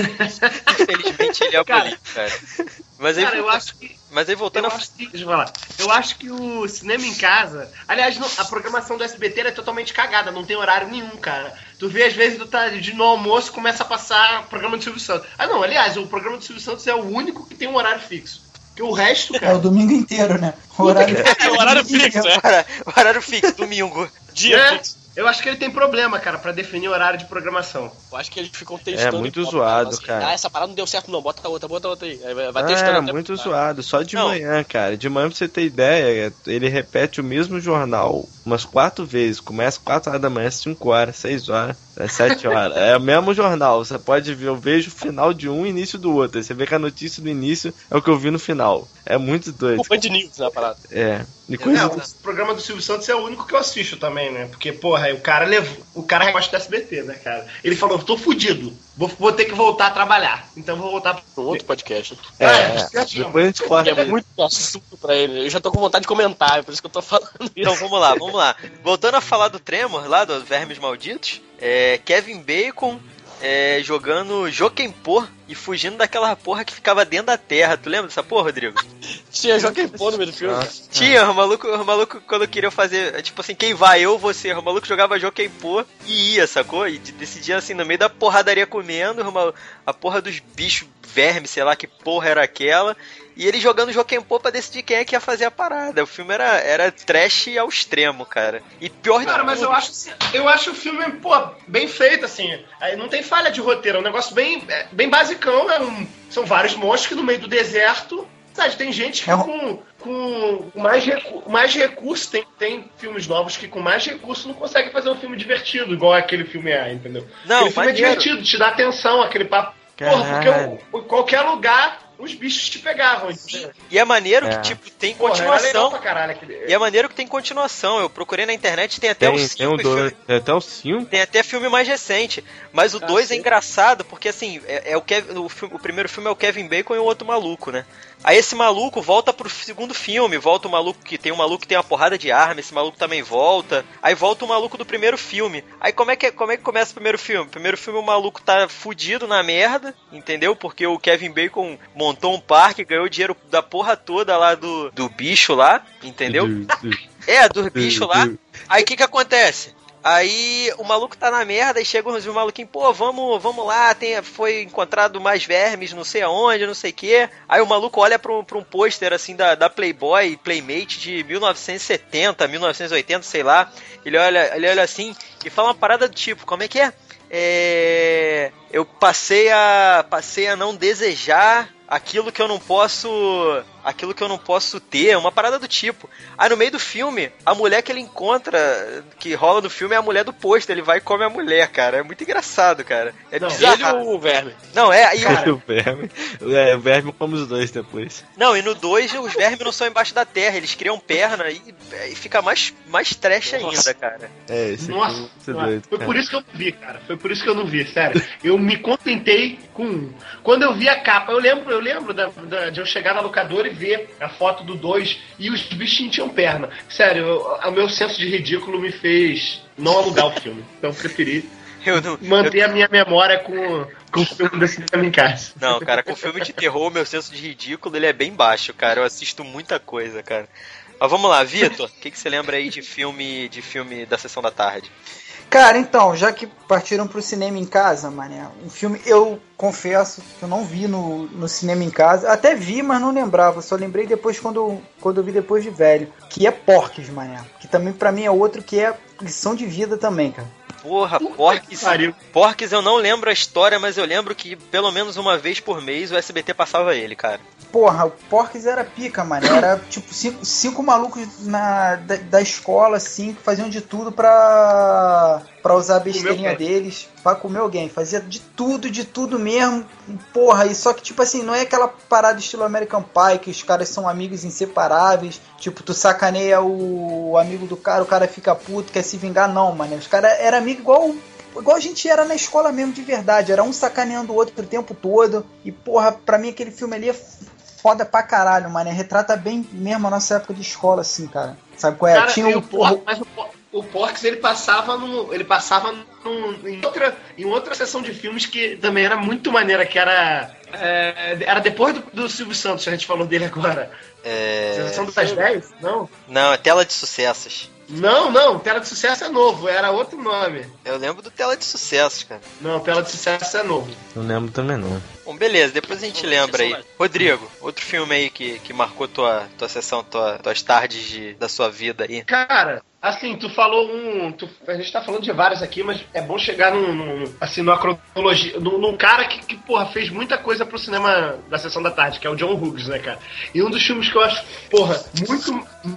Infelizmente ele é Cara, abolido, cara. Mas aí, Cara, eu acho que mas aí voltando Eu a... acho, que, deixa eu falar. Eu acho que o cinema em casa. Aliás, não- a programação do S B T ela é totalmente cagada, não tem horário nenhum, cara. Tu vê, às vezes, tu tá de no almoço começa a passar o programa do Silvio Santos. Ah, não, aliás, o programa do Silvio Santos é o único que tem um horário fixo. Porque o resto, É o cara. domingo inteiro, né? O horário, É o horário fixo, é. Hora- Horário fixo, domingo. Dia né? fixo. Eu acho que ele tem problema, cara, pra definir o horário de programação. Eu acho que eles ficam testando. É muito bota- zoado, assim, cara. Ah, essa parada não deu certo, não. Bota outra, bota outra aí. Aí vai vai Ah, testando é até- muito zoado. Só de Não. manhã, cara. De manhã, pra você ter ideia, ele repete o mesmo jornal umas quatro vezes. Começa quatro horas da manhã, cinco horas, seis horas, é sete horas. É o mesmo jornal. Você pode ver, eu vejo o final de um e início do outro. Aí você vê que a notícia do início é o que eu vi no final. É muito doido. O Band News na parada. É. E É, coisa... o programa do Silvio Santos é o único que eu assisto também, né? Porque, porra, o cara levou. O cara gosta do S B T, né, cara? Ele falou, tô fudido. Vou, vou ter que voltar a trabalhar. Então vou voltar Um outro podcast. É, Ah, é. já tinha. Depois a gente corta. É muito assunto pra ele. Eu já tô com vontade de comentar, é por isso que eu tô falando isso. Então vamos lá, vamos lá. Voltando a falar do Tremor, lá do Vermes Malditos, é, Kevin Bacon é, jogando Jokenpô e fugindo daquela porra que ficava dentro da terra. Tu lembra dessa porra, Rodrigo? Tinha Joaquim Pô no meio do filme. Nossa. Tinha, o maluco, o maluco quando queria fazer, tipo assim, quem vai, eu ou você? O maluco jogava Jokenpô e ia, sacou? E decidia assim, no meio da porradaria comendo, o maluco- a porra dos bichos vermes, sei lá que porra era aquela. E ele jogando Jokenpô pra decidir quem é que ia fazer a parada. O filme era, era trash ao extremo, cara. E pior de Cara, mas eu acho, assim, eu acho o filme, pô, bem feito, assim. Aí não tem falha de roteiro, é um negócio bem, é, bem basicão, né? Um- são vários monstros que no meio do deserto. Sabe, tem gente que É um- com, com mais, recu mais recursos, tem, tem filmes novos que com mais recursos não conseguem fazer um filme divertido, igual aquele filme é, entendeu? Não, aquele filme maneiro. é divertido, te dá atenção, aquele papo. Porra, porque Caralho. o- o- qualquer lugar os bichos te pegavam, entendeu? E é maneiro É. que, tipo, tem Porra, era legal continuação. pra caralho aquele... E é maneiro que tem continuação. Eu procurei na internet, tem até Tem, os tem um dois, tem até os cinco. Tem até filme mais recente. Mas o dois é engraçado porque, assim, é, é o, Kevin, o, fi- o primeiro filme é o Kevin Bacon e o outro maluco, né? Aí esse maluco volta pro segundo filme. Volta o maluco que tem um maluco que tem uma porrada de arma. Esse maluco também volta. Aí volta o maluco do primeiro filme. Aí como é que, como é que começa o primeiro filme? Primeiro filme o maluco tá fudido na merda, entendeu? Porque o Kevin Bacon montou um parque, ganhou dinheiro da porra toda lá do, do bicho lá, entendeu? É, dos bichos lá. Aí o que que acontece? Aí o maluco tá na merda e chega uns maluquinhos, pô, vamos, vamos lá, tem, foi encontrado mais vermes, não sei aonde, não sei o quê. Aí o maluco olha pra um, pra um pôster assim da, da Playboy, Playmate de mil novecentos e setenta, mil novecentos e oitenta, sei lá. Ele olha, ele olha assim e fala uma parada do tipo, como é que é? É... Eu passei a, passei a não desejar aquilo que eu não posso... Aquilo que eu não posso ter, uma parada do tipo. Aí no meio do filme, a mulher que ele encontra, que rola no filme, é a mulher do pôster. Ele vai e come a mulher, cara. É muito engraçado, cara. É não, bizarro. Ele ou o verme? Não, é... Aí, cara... o verme. É, o verme come os dois depois. Não, e no dois, os vermes não são embaixo da terra. Eles criam perna e, e fica mais, mais trash ainda, cara. É, esse Nossa, aqui, nossa. Doido, foi cara. por isso que eu não vi, cara. Foi por isso que eu não vi, sério. Eu me contentei com um. Quando eu vi a capa, eu lembro, eu lembro da, da, de eu chegar na locadora e ver a foto do dois e os bichinhos tinham perna. Sério, eu, o meu senso de ridículo me fez não alugar o filme. Então eu preferi eu não, manter eu... a minha memória com, com o filme da Cinema em Casa. Não, cara, com filme de terror, meu senso de ridículo ele é bem baixo, cara. Eu assisto muita coisa, cara. Mas vamos lá, Vitor, o que, que você lembra aí de filme, de filme da Sessão da Tarde? Cara, então, já que partiram pro Cinema em Casa, mané, um filme, eu confesso que eu não vi no, no Cinema em Casa, até vi, mas não lembrava, só lembrei depois quando, quando eu vi depois de velho, que é Porques, mané, que também pra mim é outro que é lição de vida também, cara. Porra, Porques, Porques eu não lembro a história, mas eu lembro que pelo menos uma vez por mês o S B T passava ele, cara. Porra, o Porques era pica, mano. Era tipo cinco, cinco malucos na, da, da escola, assim, que faziam de tudo pra, pra usar a besteirinha deles pra comer alguém. Fazia de tudo, de tudo mesmo. Porra, e só que, tipo assim, não é aquela parada estilo American Pie, que os caras são amigos inseparáveis. Tipo, tu sacaneia o amigo do cara, o cara fica puto, quer se vingar. Não, mano. Os caras eram amigos igual... Igual a gente era na escola mesmo, de verdade. Era um sacaneando o outro o tempo todo. E, porra, pra mim aquele filme ali é foda pra caralho, mano. Retrata bem mesmo a nossa época de escola, assim, cara. Sabe qual é? Cara, Tinha o, Por... Mas o, o Porques, ele passava no, ele passava no, em, outra, em outra sessão de filmes que também era muito maneira, que era... É, era depois do, do Silvio Santos, a gente falou dele agora. É... Sessão das dez? Não? Não, é Tela de Sucessos. Não, não, Tela de Sucesso é novo, era outro nome. Eu lembro do Tela de Sucessos, cara. Não, Tela de Sucesso é novo. Não lembro também não. Bom, beleza, depois a gente lembra aí. Rodrigo, outro filme aí que, que marcou tua, tua sessão, tua, tuas tardes de, da sua vida aí. Cara, assim, tu falou um... Tu, a gente tá falando de vários aqui, mas é bom chegar num, num, assim, numa cronologia, num, num cara que, que, porra, fez muita coisa pro cinema da Sessão da Tarde, que é o John Hughes, né, cara? E um dos filmes que eu acho, porra, muito...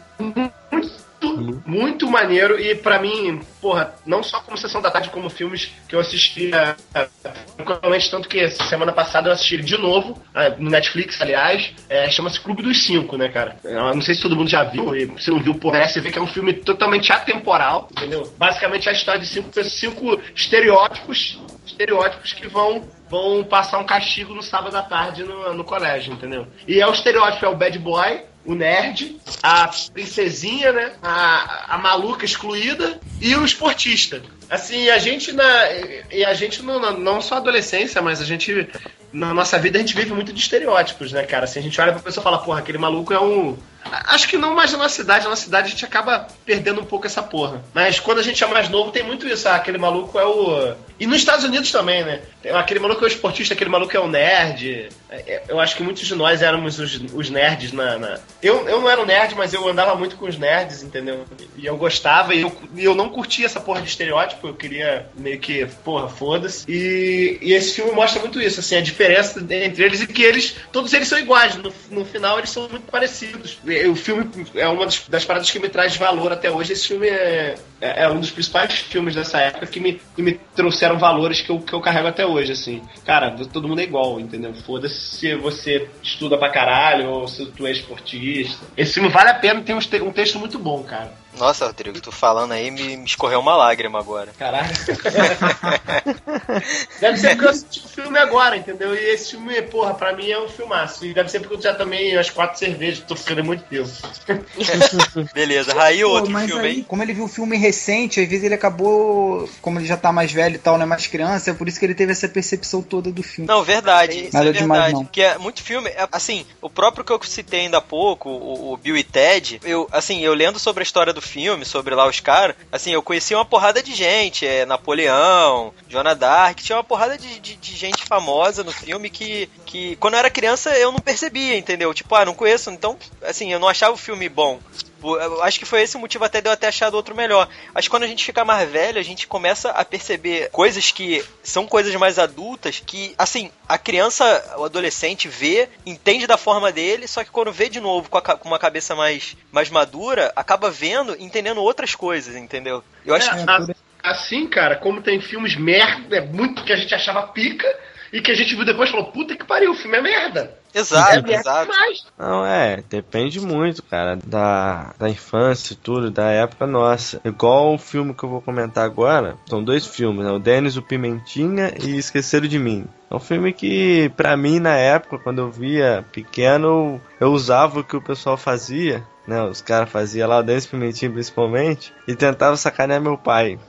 muito Muito, muito maneiro, e pra mim, porra, não só como Sessão da Tarde, como filmes que eu assistia tranquilamente, tanto que semana passada eu assisti de novo, no Netflix, aliás, é, chama-se Clube dos Cinco, né, cara? Eu não sei se todo mundo já viu, e se não viu, porra, você vê que é um filme totalmente atemporal, entendeu? Basicamente é a história de cinco, cinco estereótipos, estereótipos que vão... vão passar um castigo no sábado à tarde no, no colégio, entendeu? E é o estereótipo, é o bad boy, o nerd, a princesinha, né? A, a maluca excluída e o esportista. Assim, a gente na... E a gente não, não só adolescência, mas a gente... Na nossa vida a gente vive muito de estereótipos, né, cara? Assim, a gente olha pra pessoa e fala, porra, aquele maluco é um... Acho que não mais na nossa cidade. Na nossa cidade a gente acaba perdendo um pouco essa porra. Mas quando a gente é mais novo tem muito isso. Ah, aquele maluco é o... E nos Estados Unidos também, né? Aquele maluco é o esportista, aquele maluco é o nerd. Eu acho que muitos de nós éramos os, os nerds na... na... Eu, eu não era um nerd, mas eu andava muito com os nerds, entendeu? E eu gostava e eu, e eu não curtia essa porra de estereótipo. Eu queria meio que, porra, foda-se. E, e esse filme mostra muito isso, assim, a diferença entre eles e que eles... Todos eles são iguais. No, no final eles são muito parecidos. O filme é uma das, das paradas que me traz valor até hoje. Esse filme é, é, é um dos principais filmes dessa época que me, que me trouxeram valores que eu, que eu carrego até hoje, assim. Cara, todo mundo é igual, entendeu? Foda-se se você estuda pra caralho ou se tu é esportista. Esse filme vale a pena, tem um, um texto muito bom, cara. Nossa, Rodrigo, tu falando aí me, me escorreu uma lágrima agora. Caralho. Deve ser porque eu assisti o filme filme agora, entendeu? E esse filme, porra, pra mim é um filmaço. E deve ser porque eu já tomei as quatro cervejas, tô ficando muito tempo. Beleza, Raí, Pô, outro mas filme aí, aí. como ele viu o filme recente, às vezes ele acabou, como ele já tá mais velho e tal, não é mais criança, é por isso que ele teve essa percepção toda do filme. Não, verdade, isso Nada é demais, verdade. não. Que é muito filme, é, assim, o próprio que eu citei ainda há pouco, o, o Bill e Ted, eu, assim, eu lendo sobre a história do filme, sobre lá os caras, assim, eu conheci uma porrada de gente, é, Napoleão, Joana Dark, tinha uma porrada de, de, de gente famosa no filme que, que, quando eu era criança, eu não percebia, entendeu? Tipo, ah, não conheço, então, assim, eu não achava o filme bom. Eu acho que foi esse o motivo até de eu ter achado outro melhor. Acho que quando a gente fica mais velho, a gente começa a perceber coisas que são coisas mais adultas, que, assim, a criança, o adolescente vê, entende da forma dele, só que quando vê de novo com, a, com uma cabeça mais, mais madura, acaba vendo, entendendo outras coisas, entendeu? Eu acho É, que... a- assim, cara, como tem filmes merda, é muito que a gente achava pica, e que a gente viu depois e falou, puta que pariu, o filme é merda. Exato, É merda exato. demais. Não, é, depende muito, cara, da, da infância e tudo, da época nossa. Igual o filme que eu vou comentar agora, são dois filmes, né? O Dennis, o Pimentinha e Esqueceram de Mim. É um filme que, pra mim, na época, quando eu via pequeno, eu usava o que o pessoal fazia, né? Os caras faziam lá, o Dennis Pimentinha principalmente, e tentava sacanear meu pai.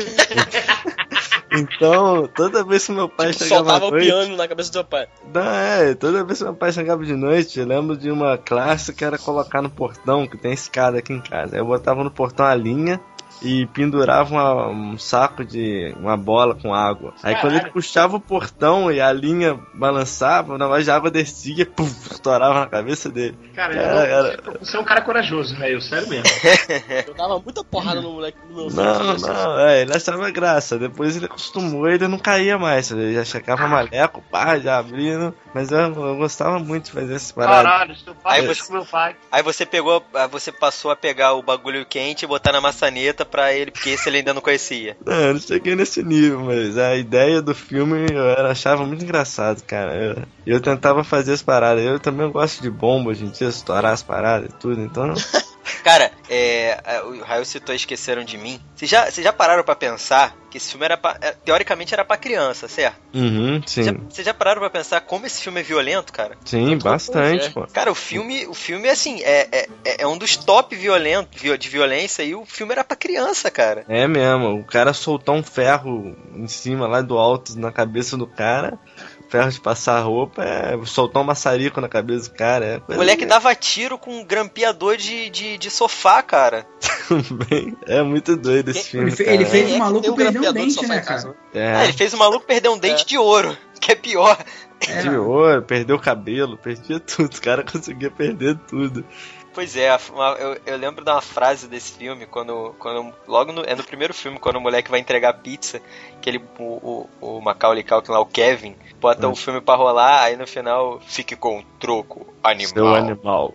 Então, toda vez que meu pai Tipo, chegava soltava à o noite... piano na cabeça do teu pai. Não, é, toda vez que meu pai chegava de noite, eu lembro de uma classe que era colocar no portão, que tem escada aqui em casa. Eu botava no portão a linha e pendurava uma- um saco de uma bola com água. Aí quando ele Caralho. puxava o portão e a linha balançava, na voz de água descia, puf, estourava na cabeça dele. Cara, Cara, eu- cara. você é um cara corajoso, velho, sério mesmo. Eu dava muita porrada no moleque do meu filho. Não, não, é, ele achava graça. Depois ele acostumou e ele não caía mais. Ele já chegava maleco, pá, já abrindo. Mas eu, eu gostava muito de fazer essas paradas. Caralho, seu pai Aí é você- com meu pai. Aí você pegou, ah, você passou a pegar o bagulho quente e botar na maçaneta pra ele, porque esse ele ainda não conhecia. Não, eu não cheguei nesse nível, mas a ideia do filme eu era- achava muito engraçado, cara. Eu, eu tentava fazer as paradas. Eu também gosto de bomba hoje em dia, estourar as paradas e tudo, então. Cara, é, o Raio citou Esqueceram de Mim. Vocês já, vocês já pararam pra pensar que esse filme era pra, é, teoricamente era pra criança, certo? Uhum, Vocês já, sim. vocês já pararam pra pensar como esse filme é violento, cara? Sim, bastante, pô. Cara, o filme, o filme assim, é, é, é um dos top violentos, de violência, e o filme era pra criança, cara. É mesmo, o cara soltar um ferro em cima lá do alto na cabeça do cara, ferro de passar roupa, é soltar um maçarico na cabeça do cara. É O coisa moleque dava tiro com um grampeador de, de, de sofá, cara. bem- É muito doido esse filme. Ele, fe- cara. ele fez É, o maluco tem um perder um grampeador de dente, sofá né, em casa, cara? É, Ah, ele fez o maluco perder um dente de ouro, que é pior. É, de ouro, perdeu o cabelo, perdia tudo. O cara conseguia perder tudo. Pois é, uma- eu, eu lembro de uma frase desse filme, quando, quando logo no, é no primeiro filme, quando o moleque vai entregar pizza, que ele, o, o, o Macaulay Culkin lá, o Kevin, bota Hum. o filme pra rolar, aí no final, fique com o troco, animal. Seu animal.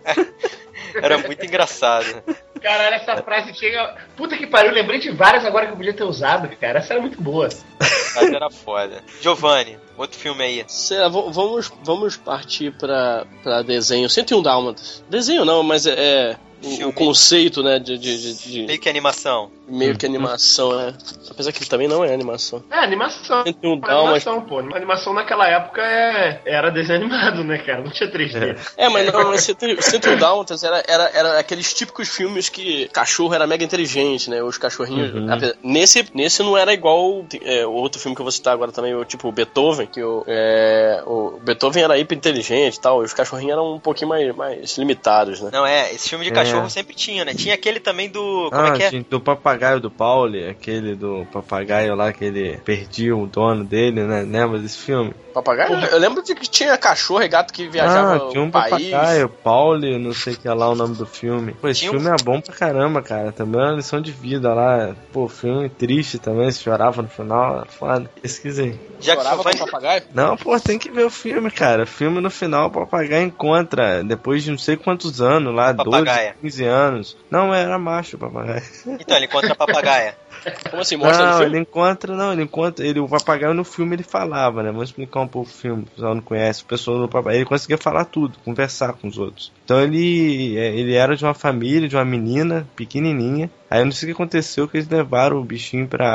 Era muito engraçado. Caralho, essa frase chega. Puta que pariu, lembrei de várias agora que eu podia ter usado, cara. Essa era muito boa. Mas era foda. Giovanni, outro filme aí. Será, v- vamos, vamos partir pra, pra desenho. cento e um Dálmatas. Desenho não, mas é, é o, Filme. o conceito, né, de, de, de- de Meio que animação. meio que animação, né? Apesar que também não é animação. É, animação. cento e um Dálmatas. Animação, pô. Animação naquela época é... era desenho animado, né, cara? Não tinha três D. É, mas não, mas cento e um Dálmatas era, era, era aqueles típicos filmes que cachorro era mega inteligente, né? Os cachorrinhos. Uhum. apesar- Nesse, nesse não era igual é, o outro filme que eu vou citar agora também, o tipo Beethoven, que o, é, o Beethoven era hiper inteligente e tal, e os cachorrinhos eram um pouquinho mais, mais limitados, né? Não, é, esse filme de É. cachorro sempre tinha, né? Tinha aquele também do... Como Ah, é que é? tinha do papagaio do Pauli, aquele do papagaio lá que ele perdia o dono dele, né? Lembra desse filme? Papagaio? Eu lembro de que tinha cachorro e gato que viajava Ah, tinha um o país. papagaio, Pauli, não sei o que é lá o nome do filme. Pô, esse Tinha um- filme é bom pra caramba, cara. Também é uma lição de vida lá. Pô, filme triste também, se chorava no final, é foda. Pesquisei. Já que Chorava com Giovanni... o papagaio? Não, pô, tem que ver o filme, cara. O filme no final o papagaio encontra, depois de não sei quantos anos lá, Papagaia. doze, quinze anos. Não, era macho o papagaio. Então, ele encontra a papagaia. Como assim? Mostra no Não, filme? ele encontra, não, ele encontra, ele, o papagaio no filme ele falava, né? Vamos explicar um pouco o filme, o pessoal não conhece, o pessoal no papagaio, ele conseguia falar tudo, conversar com os outros. Então ele, é, ele era de uma família, de uma menina pequenininha. Aí eu não sei o que aconteceu, que eles levaram o bichinho pra,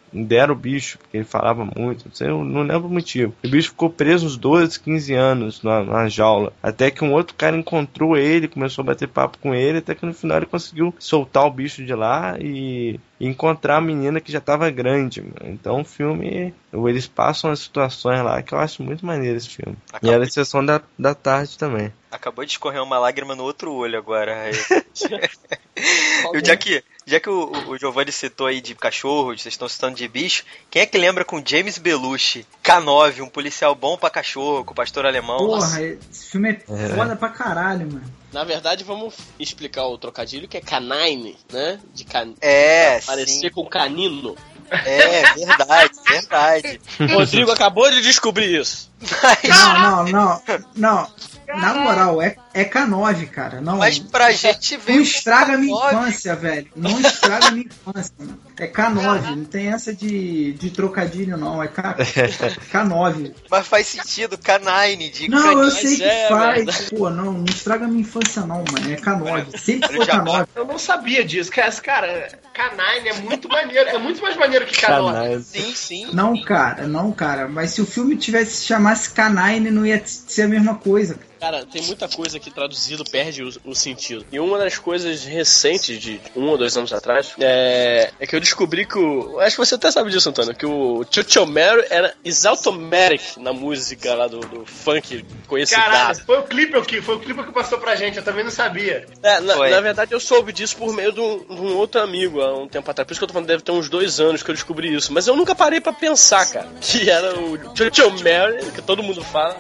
deram o bicho, porque ele falava muito, não sei, eu não lembro o motivo. O bicho ficou preso uns doze, quinze anos na, na jaula, até que um outro cara encontrou ele, começou a bater papo com ele, até que no final ele conseguiu soltar o bicho de lá e encontrar a menina que já tava grande, mano. Então o filme, eles passam as situações lá que eu acho muito maneiro esse filme. Acabou e era a de... sessão da, da tarde também. Acabou de escorrer uma lágrima no outro olho agora. Eu, já que, já que o, o Giovanni citou aí de cachorro, vocês estão citando de bicho, quem é que lembra com James Belushi, K nove, um policial bom pra cachorro, com o pastor alemão? Porra, Nossa. esse filme é, é foda pra caralho, mano. Na verdade, vamos explicar o trocadilho, que é canine, né? De can... É, parecer sim. com canino. É, verdade, verdade. Rodrigo acabou de descobrir isso. Mas, Não, não, não, não. Na moral, é, é K nove, cara. Não, mas pra gente ver. não estraga a minha K nove. infância, velho. Não estraga a minha infância, mano. É K nove, não tem essa de, de trocadilho, não. É K, K nove. Mas faz sentido, K nove de Não, canino. eu sei que é, faz. velho. Pô, não, não estraga a minha infância, não, mano. É K nove. Sempre foi K nove. Eu não sabia disso. Cara, cara, K nove é muito maneiro. É muito mais maneiro que K nove. Canais. Sim, sim. Não, cara, não, cara. Mas se o filme tivesse se chamasse K nove, não ia ser a mesma coisa. Cara, tem muita coisa que traduzido perde o, o sentido. E uma das coisas recentes, de um ou dois anos atrás, é, é que eu descobri que o... Acho que você até sabe disso, Antônio, que o Chucho Mary era is automatic na música lá do, do funk conhecido. Caralho, foi o clipe que foi o clipe que passou pra gente, eu também não sabia. É, na, Foi. na verdade, eu soube disso por meio de um, de um outro amigo há um tempo atrás. Por isso que eu tô falando, deve ter uns dois anos que eu descobri isso. Mas eu nunca parei pra pensar, cara, que era o Chucho Mary, que todo mundo fala.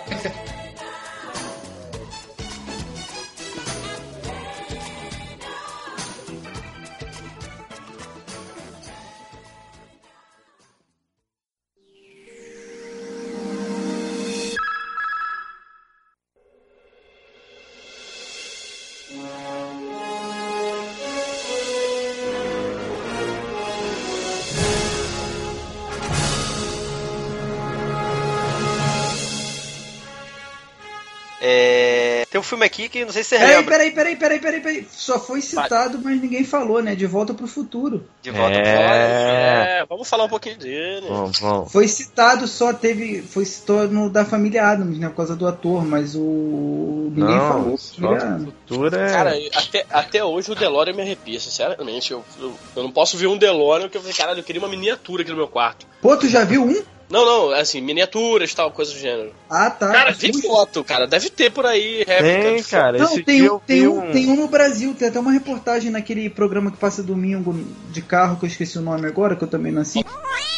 É... Tem um filme aqui que não sei se você Peraí, lembra. peraí, peraí, peraí, peraí, peraí. Só foi citado, mas ninguém falou, né? De Volta pro Futuro. De volta É. pro futuro. É, vamos falar um pouquinho dele. Bom, bom. Foi citado, só teve. Foi citado no da família Adams, né? Por causa do ator, mas o. Ninguém Não, falou. só Família- o futuro é... Cara, até, até hoje o DeLorean me arrepia, sinceramente. Eu, eu, eu não posso ver um DeLorean que eu falei, caralho, eu queria uma miniatura aqui no meu quarto. Pô, tu já viu um? Não, não, assim, miniaturas, tal, coisa do gênero. Ah, tá. Cara, vi Puxa. foto, cara, deve ter por aí réplica Tem, de foto. cara. Não, Esse tem, dia um, eu tem, vi um, tem um no Brasil, tem até uma reportagem naquele programa que passa domingo de carro, que eu esqueci o nome agora, que eu também não assisto.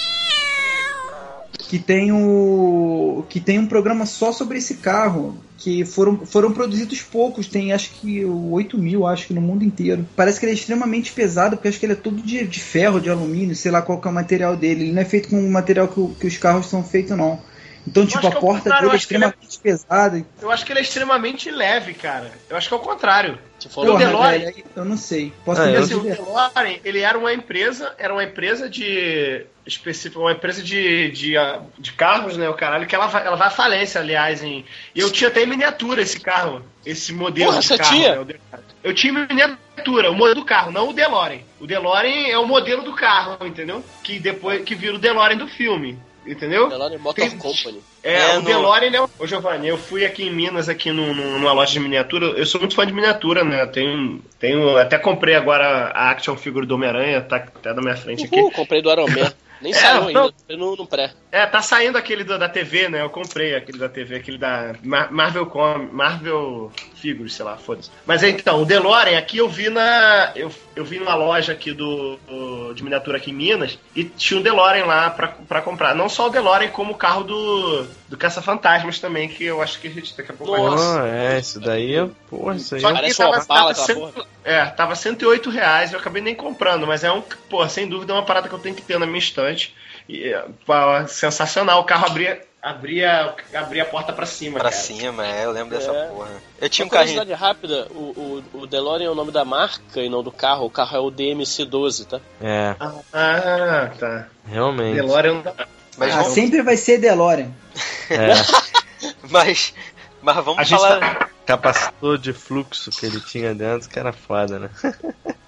Que tem o. Que tem um programa só sobre esse carro. Que foram, foram produzidos poucos, tem acho que oito mil, acho que no mundo inteiro. Parece que ele é extremamente pesado, porque acho que ele é todo de, de ferro, de alumínio, sei lá qual que é o material dele. Ele não é feito com o material que, o- que os carros são feitos, não. Então, tipo, acho a que é o porta contrário, dele é eu acho que ele é- extremamente pesada. Eu acho que ele é extremamente leve, cara. Eu acho que é o contrário. Se for o Porra, DeLorean- velho, aí eu não sei. Posso Ah, ter eu- Assim, o dúvida. DeLorean, ele era uma empresa, era uma empresa de específica, uma empresa de, de, ah, de carros, né, o caralho, que ela vai, ela vai à falência, aliás, em, e eu tinha até em miniatura esse carro, esse modelo Porra, de você carro. tinha? Né, o DeLorean. Eu tinha em miniatura, o modelo do carro, não o DeLorean. O DeLorean é o modelo do carro, entendeu? Que depois que vira o DeLorean do filme. Entendeu? DeLorean Motor Tem- Company. É, É, o no- DeLorean, né? Ô, Giovanni, eu fui aqui em Minas, aqui no, no- numa loja de miniatura. Eu sou muito fã de miniatura, né? Eu tenho, tenho, até comprei agora a action figure do Homem-Aranha, tá até na minha frente aqui. Uhul, comprei do Iron Man. Nem É, saiu ainda, não. comprei no, no pré. É, tá saindo aquele do- da T V, né? Eu comprei aquele da T V, aquele da Mar- Marvel Com, Marvel Figures, sei lá, foda-se. Mas então, o DeLorean aqui eu vi na. Eu, eu vi numa loja aqui do, do- de miniatura aqui em Minas e tinha um DeLorean lá pra, pra comprar. Não só o DeLorean, como o carro do, do Caça-Fantasmas também, que eu acho que a gente daqui a pouco vai Nossa. Ah, é, isso daí é... Porra, isso aí Só é... que Parece uma bala aquela cento, porra. é, tava cento e oito reais, eu acabei nem comprando, mas é um, pô, sem dúvida é uma parada que eu tenho que ter na minha estante. E, é, pá, sensacional, o carro abria, abria, abria a porta pra cima, Pra cara. cima, é, eu lembro dessa É. porra. Eu tinha um Uma carrinho. curiosidade rápida, o, o, o DeLorean é o nome da marca e não do carro. O carro é o D M C doze, tá? É, Ah, tá. realmente. DeLorean não dá. Mas, Ah, vamos, sempre vai ser DeLorean. É, mas, mas vamos A gente falar. tá- capacitor de fluxo que ele tinha dentro, que era foda, né?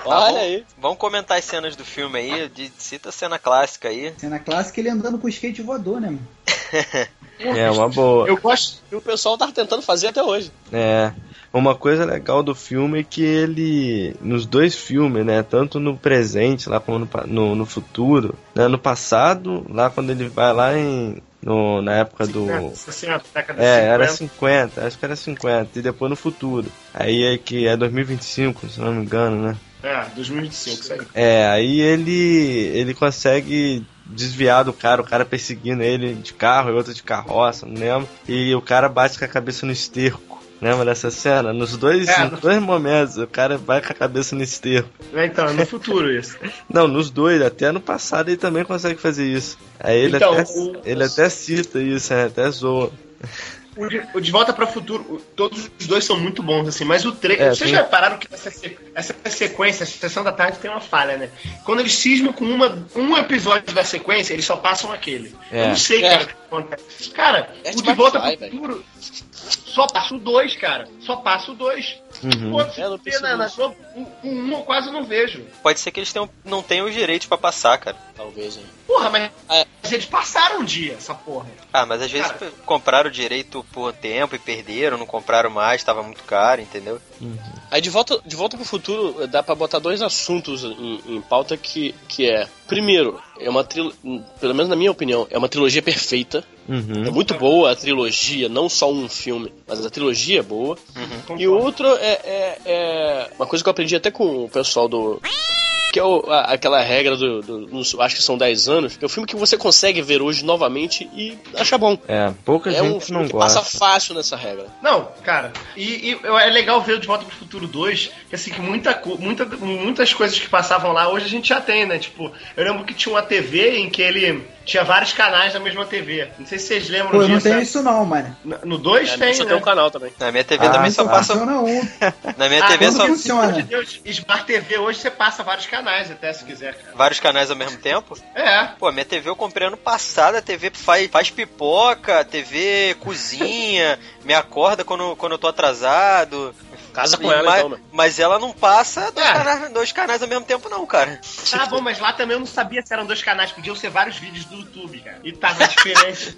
Olha bom. aí. Vamos comentar as cenas do filme aí. De, cita a cena clássica aí. Cena clássica, ele andando com skate voador, né, mano? É uma boa. Eu gosto. E o pessoal tá tentando fazer até hoje. É. Uma coisa legal do filme é que ele, nos dois filmes, né, tanto no presente lá como no, no, no futuro, né, no passado, lá quando ele vai lá em, no, na época do... sessenta, década de É, cinquenta. era cinquenta, acho que era cinquenta, e depois no futuro. Aí é que é dois mil e vinte e cinco, se não me engano, né? É, dois mil e vinte e cinco, isso aí. É, aí ele, ele consegue desviar do cara, o cara perseguindo ele de carro e outro de carroça, não lembro, e o cara bate com a cabeça no esterco. Lembra dessa cena? Nos dois, É, nos dois momentos, o cara vai com a cabeça no esterco. É, então, é no futuro isso. Não, nos dois, até no passado ele também consegue fazer isso. Aí ele, Então, até, o- ele até cita isso, né? Até zoa. O de, o De Volta para o Futuro, o- todos os dois são muito bons, assim, mas o três. É, vocês tem- já repararam que essa, se- essa sequência, a Sessão da Tarde tem uma falha, né? Quando eles cismam com uma, um episódio da sequência, eles só passam aquele. É. Eu não sei, É. cara, o que acontece. Cara, É o De Mark Volta Fly, para o velho. Futuro só passa o dois, cara. Só passa o dois. Uhum. Pô, É, não se vê na, na Globo, o o um eu quase não vejo. Pode ser que eles tenham, não tenham os direitos pra passar, cara. Talvez, hein. Porra, mas, É. mas eles passaram um dia, essa porra. Ah, mas às vezes Cara. compraram o direito por tempo e perderam, não compraram mais, tava muito caro, entendeu? Aí de volta, de volta pro futuro, dá pra botar dois assuntos em, em pauta que, que é... Primeiro, é uma trilogia, pelo menos na minha opinião, é uma trilogia perfeita. Uhum. É muito boa a trilogia, não só um filme, mas a trilogia é boa. Concordo. E o outro é, é, é uma coisa que eu aprendi até com o pessoal do... Que é o- a- aquela regra do, do- nos- acho que são dez anos, que é um filme que você consegue ver hoje novamente e achar bom. É, pouca É um gente filme não que gosta. passa fácil nessa regra. Não, cara, e, e é legal ver o De Volta pro Futuro dois, que assim, que muita, co- muita, muitas coisas que passavam lá, hoje a gente já tem, né? Tipo, eu lembro que tinha uma T V em que ele tinha vários canais na mesma T V. Não sei se vocês lembram Pô, eu não disso. tenho né? isso não, mano. No dois É, tem, só né? tem um canal também. Na minha T V Ah, também só Só passa. funciona um. Na minha Ah, T V quando só funciona. Pelo amor de Deus, Smart T V hoje você passa vários canais até, se quiser, cara. vários canais ao mesmo tempo. É. Pô, minha T V eu comprei ano passado, a T V faz, faz pipoca, a T V cozinha, me acorda quando, quando eu tô atrasado. Casa com E- ela, mas, então, né? mas ela não passa dois, É. canais, dois canais ao mesmo tempo, não, cara. Tá bom, mas lá também eu não sabia se eram dois canais, podiam ser vários vídeos do YouTube, cara. E tava diferente.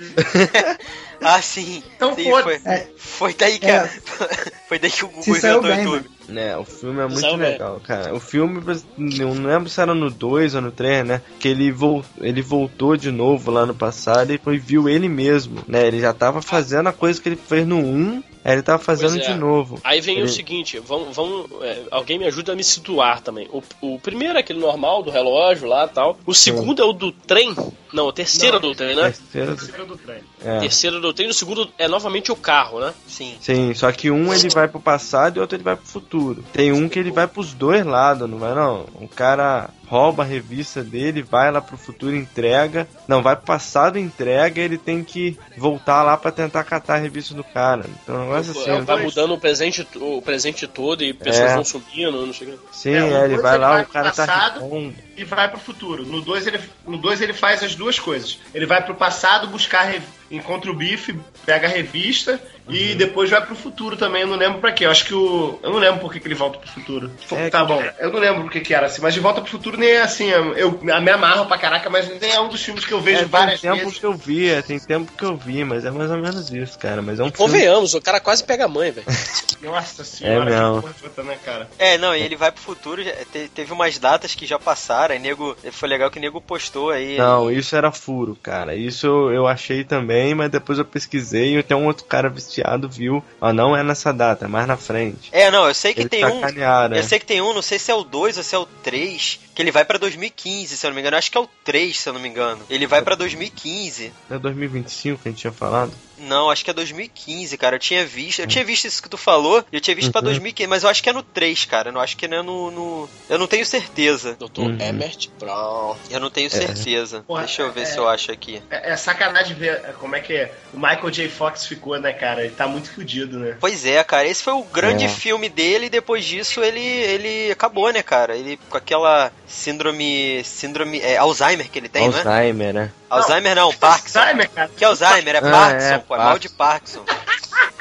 Ah, sim. Então sim, foda-se. foi, É. foi daí que É. a- foi daí que o Google Se saiu inventou o bem, YouTube. É, o filme é muito Saiu bem. legal, cara. O filme, eu não lembro se era no dois ou no três, né? Que ele, vol ele voltou de novo lá no passado e foi, viu ele mesmo, né? Ele já tava fazendo a coisa que ele fez no um, aí ele tava fazendo Pois é. de novo. Aí vem Ele- o seguinte, vamos, vamos, é, alguém me ajuda a me situar também. O, o primeiro é aquele normal do relógio lá e tal. O segundo é o do trem. Não, o terceiro é do trem, né? Terceiro- Terceiro do trem. é. O terceiro é do trem. O segundo é novamente o carro, né? Sim. Sim, só que um ele vai pro passado e outro ele vai pro futuro. Tem um que ele vai pros dois lados, não vai não? O cara rouba a revista dele, vai lá pro futuro e entrega. Não, vai pro passado e entrega, ele tem que voltar lá pra tentar catar a revista do cara. Então, um negócio assim. É, vai né? mudando o presente, o presente todo e pessoas É. vão subindo, não sei o que. Sim, É, o é, ele dois vai ele lá, vai o cara pro tá passado. rico. E vai pro futuro. No dois ele, no dois ele faz as duas coisas. Ele vai pro passado buscar, a rev- encontra o bife, pega a revista e Uhum. depois vai pro futuro também. Eu não lembro pra quê. Eu acho que o. Eu não lembro por que, que ele volta pro futuro. É, tá bom. Eu não lembro o que, que era assim. Mas de volta pro futuro nem é assim. Eu, eu me amarro pra caraca, mas nem é um dos filmes que eu vejo É, várias tem tempo vezes. que eu vi, é, tem tempo que eu vi, mas é mais ou menos isso, cara. Mas é um filme. Convenhamos, o cara quase pega a mãe, velho. Nossa senhora, É mesmo. que porra, né, cara? É, não, e ele vai pro futuro, já- te- teve umas datas que já passaram, aí nego, foi legal que o nego postou aí. Não, isso era furo, cara. Isso eu, eu achei também, mas depois eu pesquisei e até um outro cara vestiado viu. Ó, não é nessa data, é mais na frente. É, não, eu sei que Ele tem um. sacanearam, Eu é. sei que tem um, não sei se é o dois ou se é o três, que ele vai pra dois mil e quinze, se eu não me engano. Eu acho que é o três, se eu não me engano. Ele vai pra dois mil e quinze. Não é dois mil e vinte e cinco que a gente tinha falado? Não, acho que é dois mil e quinze, cara. Eu tinha visto. Eu tinha visto isso que tu falou, e eu tinha visto pra Uhum. dois mil e quinze, mas eu acho que é no três, cara. Eu não acho que não é no. no- Eu não tenho certeza. doutor Uhum. Emmert Brown. Eu não tenho certeza. Porra, Deixa eu ver é- se eu acho aqui. É, é sacanagem ver como é que é. O Michael J. Fox ficou, né, cara? Ele tá muito fudido, né? Pois é, cara, esse foi o grande É. filme dele, e depois disso ele, ele acabou, né, cara? Ele com aquela síndrome. Síndrome. É, Alzheimer que ele tem, né? Alzheimer, né? Alzheimer não, Parkinson. Alzheimer, cara. Que Alzheimer? É Ah, Parkinson, é, pô, é mal de Parkinson.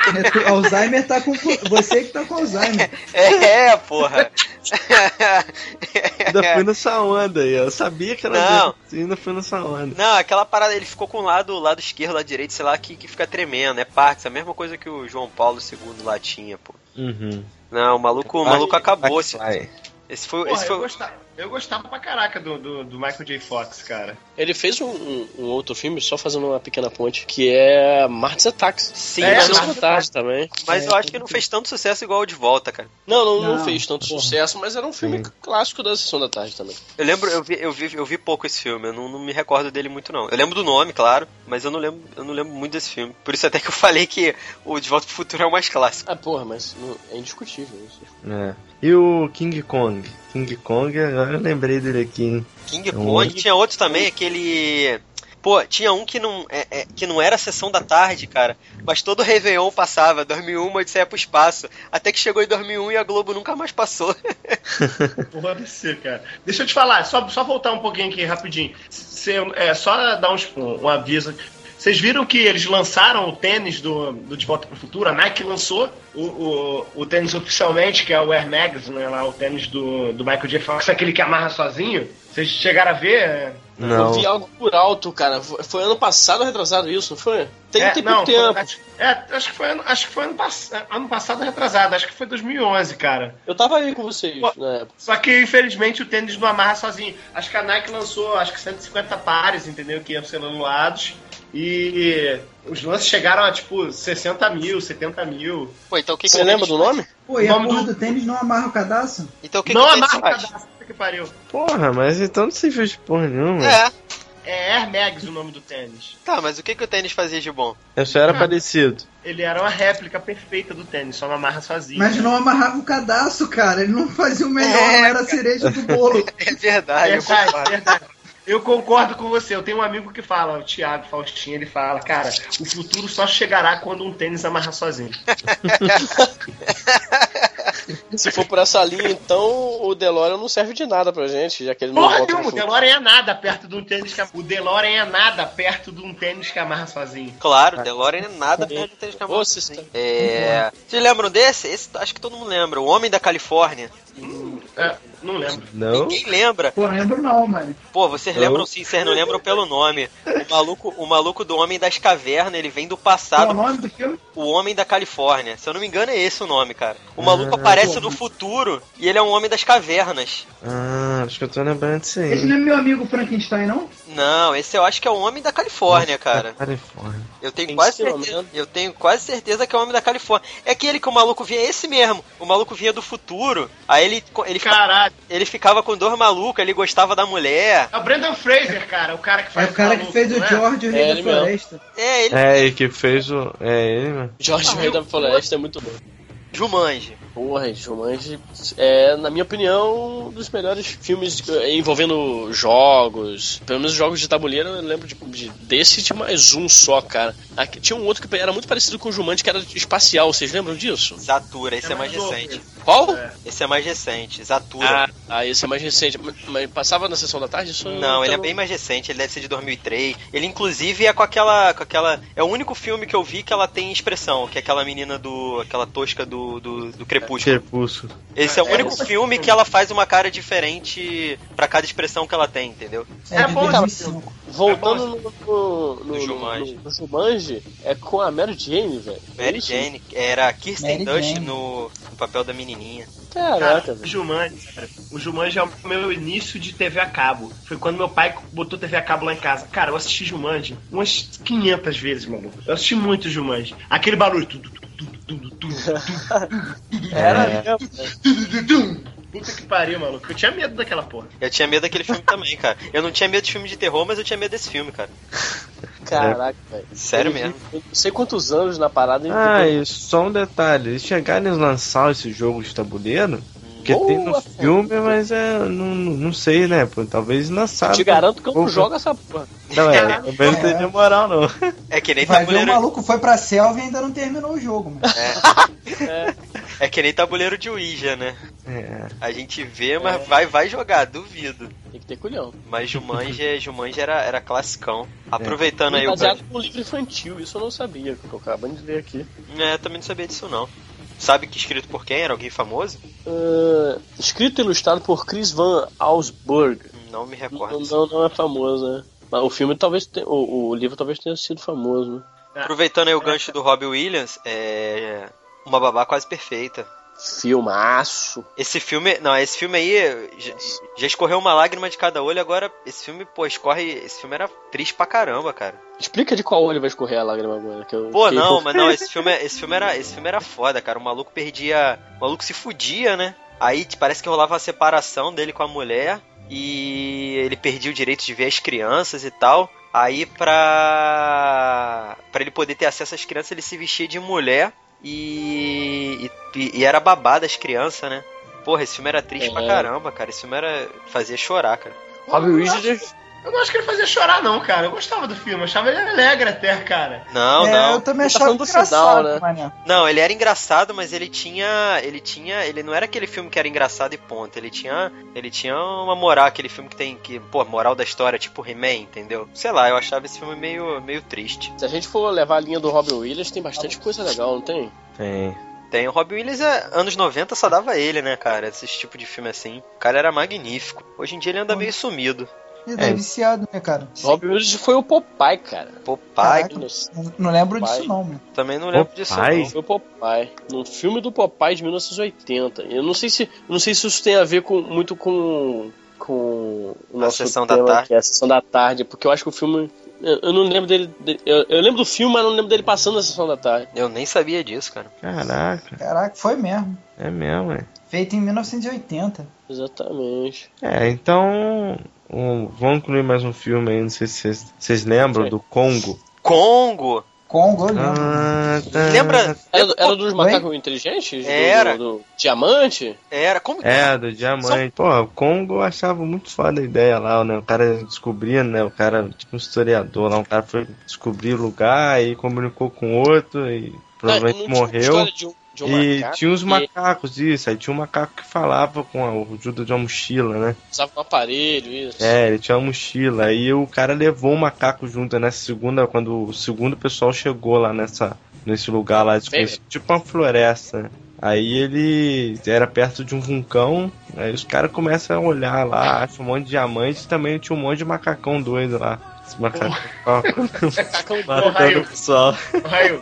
É, tu- Alzheimer tá com. Você que tá com Alzheimer. É, porra. Ainda fui nessa onda aí, eu sabia que era Não. desse, ainda fui nessa onda. Não, aquela parada, ele ficou com o lado, lado esquerdo, lado direito, sei lá, que, que fica tremendo. É Parkinson, a mesma coisa que o João Paulo segundo lá tinha, pô. Uhum. Não, o maluco, o maluco acabou. Esse, Vai. esse foi, Porra, esse eu, foi, gostava, eu gostava pra caraca do, do, do Michael J. Fox, cara. Ele fez um, um- um outro filme, só fazendo uma pequena ponte, que é Mars Attacks. Sim, é, mas, Sessão da Tarde também. mas eu acho que não fez tanto sucesso igual o De Volta, cara. Não, não, não Não, fez tanto porra. sucesso, mas era um filme Sim. clássico da Sessão da Tarde também. Eu lembro, eu vi, eu vi, eu vi pouco esse filme, eu não, não me recordo dele muito não. Eu lembro do nome, claro, mas eu não lembro, eu não lembro muito desse filme. Por isso até que eu falei que o De Volta pro Futuro é o mais clássico. Ah, porra, mas não- é indiscutível isso. É. E o King Kong? King Kong, agora eu lembrei dele aqui, hein? King Então, Kong, hoje- tinha outro também, aquele... Pô, tinha um que não, é, é, que não era Sessão da Tarde, cara, mas todo Réveillon passava, dois mil e um, Odisseia pro Espaço, até que chegou em dois mil e um e a Globo nunca mais passou. Pode ser, cara. Deixa eu te falar, só, só voltar um pouquinho aqui rapidinho. Cê, é só dar uns, um, um aviso. Vocês viram que eles lançaram o tênis do, do De Volta pro Futuro? A Nike lançou o, o, o tênis oficialmente, que é o Air Max, né, lá, o tênis do, do Michael J. Fox, aquele que amarra sozinho. Vocês chegaram a ver? Não. Eu vi algo por alto, cara. Foi, foi ano passado ou retrasado isso, não foi? Tem, É, tem não, pouco tempo. foi- acho, é, acho que foi, ano- acho que foi ano, pass, ano passado retrasado, acho que foi dois mil e onze, cara. Eu tava aí com vocês Pô, na época. Só que, infelizmente, o tênis não amarra sozinho. Acho que a Nike lançou, acho que cento e cinquenta pares, entendeu? Que iam ser anulados. E os lances chegaram a, tipo, sessenta mil, setenta mil. Pô, então o que Você que o lembra tênis do faz? nome? Pô, e a Vamos porra do- do tênis não amarra o cadastro? Então o que Não que o tênis amarra o faz? cadastro, puta que pariu. Porra, mas então não serviu de porra nenhuma. É, É Air Mags o nome do tênis. tá, mas o que que o tênis fazia de bom? Eu só era Ah. parecido. Ele era uma réplica perfeita do tênis, só não amarra sozinho. Mas não amarrava o cadastro, cara. Ele não fazia o melhor, É, não era a cereja do bolo. É verdade, eu Verdade, concordo. verdade. Eu concordo com você. Eu tenho um amigo que fala, o Thiago Faustinho, ele fala, cara, o futuro só chegará quando um tênis amarra sozinho. Se for por essa linha, então o DeLorean não serve de nada pra gente, já que ele não Porra volta nenhuma, no o futuro. DeLorean é nada perto de um tênis que... O DeLorean é nada perto de um tênis que amarra sozinho. Claro, DeLorean é nada perto do tênis de Ô, cavalo. Cista. É... Vocês lembram desse? Esse acho que todo mundo lembra. O Homem da Califórnia. É, não lembro. Não? Ninguém lembra. Pô, lembro não, mano. Pô, vocês Não. lembram sim, vocês não lembram pelo nome. O maluco, o maluco do Homem das Cavernas, ele vem do Qual é o passado. nome do filme? O Homem da Califórnia. Se eu não me engano, é esse o nome, cara. O maluco Ah, aparece pô. no futuro e ele é um Homem das Cavernas. Ah, acho que eu tô lembrando disso Esse aí. não é meu amigo Frankenstein, não? Não, esse eu acho que é o Homem da Califórnia, cara. Califórnia. Eu tenho Tem quase que ser, pelo certeza, menos. eu tenho quase certeza que é o Homem da Califórnia. É aquele que o maluco vinha, é esse mesmo. O maluco vinha do futuro. Aí ele ele, fica- Caralho. ele ficava com dois malucos, ele gostava da mulher. É o Brendan Fraser, cara, o cara que É faz o cara que maluco, fez o não é? George, o Rei É da ele mesmo. Floresta. É, ele É, e que fez o. É ele, mano. Jorge Rei da Floresta é muito bom. Jumanji. Porra, Jumanji é, na minha opinião, um dos melhores filmes eh, envolvendo jogos. Pelo menos jogos de tabuleiro, eu lembro de, de- desse de mais um só, cara. Aqui, tinha um outro que era muito parecido com o Jumanji, que era espacial, vocês lembram disso? Zatura, esse é, É mais mais novo. recente. Qual? É. Esse é mais recente, Zatura. Ah, ah, esse é mais recente. Mas, mas passava na sessão da tarde? Isso eu Não, ele é tô- bem mais recente, ele deve ser de dois mil e três. Ele inclusive é com aquela, com aquela, é o único filme que eu vi que ela tem expressão, que é aquela menina do, aquela tosca do, do, do Crepúsculo. Crepúsculo. Esse é o É, único esse- filme que ela faz uma cara diferente pra cada expressão que ela tem, entendeu? É, É de bom, dois mil e cinco. Voltando no, no, no, No Jumanji. no- no Jumanji, é com a Mary Jane, velho. É Mary isso? Jane, era a Kirsten Mary Dunst Jane. no, no papel da menininha. Caraca, Cara, o velho. Jumanji, cara, o Jumanji é o meu início de T V a cabo. Foi quando meu pai botou T V a cabo lá em casa. Cara, eu assisti Jumanji umas quinhentas vezes, maluco. Eu assisti muito Jumanji. Aquele barulho. Tu, tu, tu, tu, tu, tu, tu, tu, Era É. mesmo, velho. tu, tu, tu. Puta que pariu, maluco. Eu tinha medo daquela porra. Eu tinha medo daquele filme também, cara. Eu não tinha medo de filme de terror, mas eu tinha medo desse filme, cara. Caraca, velho. Sério Eu vi- mesmo. eu Não sei quantos anos na parada. e Ah, depois- e só um detalhe. Eles chegaram a lançar esse jogo de tabuleiro. Porque tem no Boa, filme, mas é. Não, não sei, né? Pô, talvez lançaram. Te garanto que eu não Pouco. jogo essa porra. Não, é. Também não teria moral, não. É que nem Vai ver o tabuleiro, maluco foi pra selva e ainda não terminou o jogo, mano. é que nem tabuleiro de Ouija, né? É. A gente vê, mas vai, vai jogar, duvido. Tem que ter culhão. Mas Jumanji, Jumanji era, era classicão. Aproveitando é. aí o... Baseado no livro infantil, isso eu não sabia, que eu acabo de ler aqui. É, também não sabia disso não. Sabe que escrito por quem? Era alguém famoso? Uh, escrito e ilustrado por Chris Van Allsburg. Não me recordo. Não, não, não é famoso, né? Mas o filme talvez tenha, o, o livro talvez tenha sido famoso, né? Aproveitando aí o gancho do Robbie Williams, é... Uma Babá Quase Perfeita. Filmaço. Esse filme, não, esse filme aí já, já escorreu uma lágrima de cada olho, agora esse filme, pô, escorre, esse filme era triste pra caramba, cara. Explica de qual olho vai escorrer a lágrima agora, que eu Pô, fiquei... não, mas não, esse filme, esse filme era, esse filme era foda, cara. O maluco perdia, o maluco se fudia, né? Aí parece que rolava uma separação dele com a mulher e ele perdia o direito de ver as crianças e tal. Aí pra pra ele poder ter acesso às crianças, ele se vestia de mulher. E, e, e era babá das crianças, né? Porra, esse filme era triste é. pra caramba, cara. Esse filme era... fazia chorar, cara. Robbie Williams... Eu não acho que ele fazia chorar, não, cara. Eu gostava do filme, eu achava ele alegre até, cara. Não, é, não. Eu também tá achava engraçado, final, né? Mané. Não, ele era engraçado, mas ele tinha... Ele tinha... Ele não era aquele filme que era engraçado e ponto. Ele tinha... Ele tinha uma moral, aquele filme que tem... que pô, moral da história, tipo He-Man, entendeu? Sei lá, eu achava esse filme meio, meio triste. Se a gente for levar a linha do Robbie Williams, tem bastante coisa legal, não tem? Tem. Tem. O Robbie Williams, é, anos noventa, só dava ele, né, cara? Esse tipo de filme assim. O cara era magnífico. Hoje em dia ele anda meio sumido. Ele é viciado, né, cara? Robbie Williams foi o Popeye, cara. Popeye? Caraca, não, não lembro Popeye. disso, não, mano. Também não lembro Popeye? disso, não. Foi o Popeye. No filme do Popeye de mil novecentos e oitenta. Eu não sei se, eu não sei se isso tem a ver com, muito com... com o nosso A Sessão tema, da Tarde. que é a Sessão da Tarde, porque eu acho que o filme... Eu, eu não lembro dele... dele eu, eu lembro do filme, mas não lembro dele passando na Sessão da Tarde. Eu nem sabia disso, cara. Caraca, Caraca, foi mesmo. é mesmo, é. Feito em mil novecentos e oitenta. Exatamente. É, então... Um, vamos incluir mais um filme aí, não sei se vocês, vocês lembram do Congo. Congo! Congo, eu lembro. Ah, tá. Lembra? Era, era dos macacos inteligentes? Era. Do, do, do Diamante? Era, como que É, do Diamante. Pô, o Congo eu achava muito foda a ideia lá, né? O cara descobrindo, né? O cara, tipo um historiador lá, um cara foi descobrir o lugar e comunicou com outro e provavelmente não, não morreu. Tinha de um, de um E macaco tinha uns que macacos, isso. Aí tinha um macaco que falava com a ajuda de uma mochila, né? usava um aparelho, isso. É, ele tinha uma mochila. Aí o cara levou o macaco junto nessa segunda, quando o segundo pessoal chegou lá nessa, nesse lugar lá, desconhecido, tipo uma floresta, né? Aí ele era perto de um vulcão, aí os caras começam a olhar lá, acham um monte de diamante e também tinha um monte de macacão doido lá. Esse macacão Macacão matando o pessoal. Raio,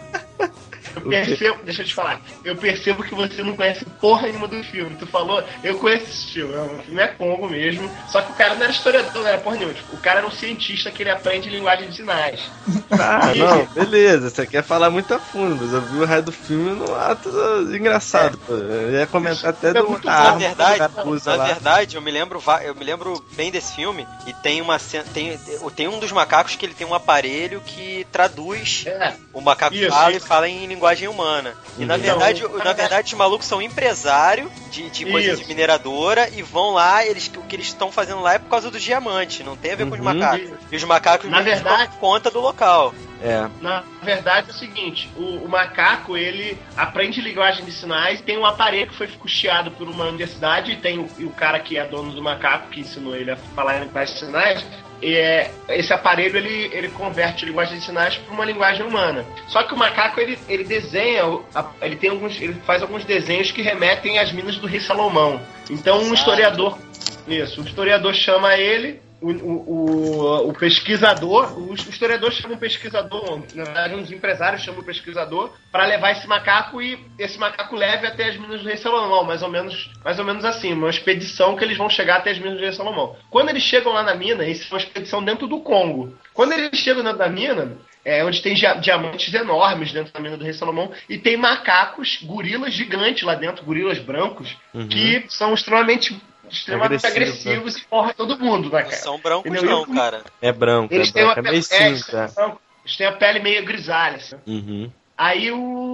eu percebo, deixa eu te falar, eu percebo que você não conhece porra nenhuma do filme. Tu falou, eu conheço esse filme, o filme é Congo mesmo, só que o cara não era historiador, não era porra nenhuma. Tipo, o cara era um cientista que ele aprende linguagem de sinais. Ah, não, beleza, você quer falar muito a fundo, mas eu vi o resto do filme no ato engraçado, pô. Eu ia comentar até É do muito da bom, Na arma verdade, que o cara usa na lá. verdade, eu me lembro, va- eu me lembro bem desse filme e tem uma cena, tem, tem um dos macacos que ele tem um aparelho que traduz É. o macaco Isso, fala isso. e fala em linguagem humana. E na Uhum. verdade, Então, na verdade os malucos são empresários de, de coisas Isso. de mineradora e vão lá, eles, o que eles estão fazendo lá é por causa dos diamantes, não tem a ver com os Uhum. macacos. E os macacos Na meio que verdade- tomam conta do local. É. Na verdade é o seguinte, o, o macaco, ele aprende linguagem de sinais, tem um aparelho que foi custeado por uma universidade, e tem o, e o cara que é dono do macaco, que ensinou ele a falar em linguagem de sinais, e é, esse aparelho, ele, ele converte a linguagem de sinais para uma linguagem humana. Só que o macaco, ele, ele desenha, o- a- ele, tem alguns, ele faz alguns desenhos que remetem às minas do rei Salomão. Então um historiador, isso, o historiador chama ele, O, o, o, o pesquisador, o historiador chama um pesquisador, na verdade, uns empresários chamam um pesquisador para levar esse macaco e esse macaco leve até as minas do rei Salomão, mais ou menos, mais ou menos assim, uma expedição que eles vão chegar até as minas do rei Salomão. Quando eles chegam lá na mina, isso é uma expedição dentro do Congo. Quando eles chegam dentro da mina, é onde tem dia- diamantes enormes dentro da mina do rei Salomão e tem macacos, gorilas gigantes lá dentro, gorilas brancos, Uhum. que são extremamente extremamente Agressivo, agressivos e porra todo mundo, né, Não cara? são brancos Entendeu? não, cara. É branco, Eles é têm uma branco, é meio pele, é, cinza. são- eles têm a pele meio grisalha, assim. Uhum. Aí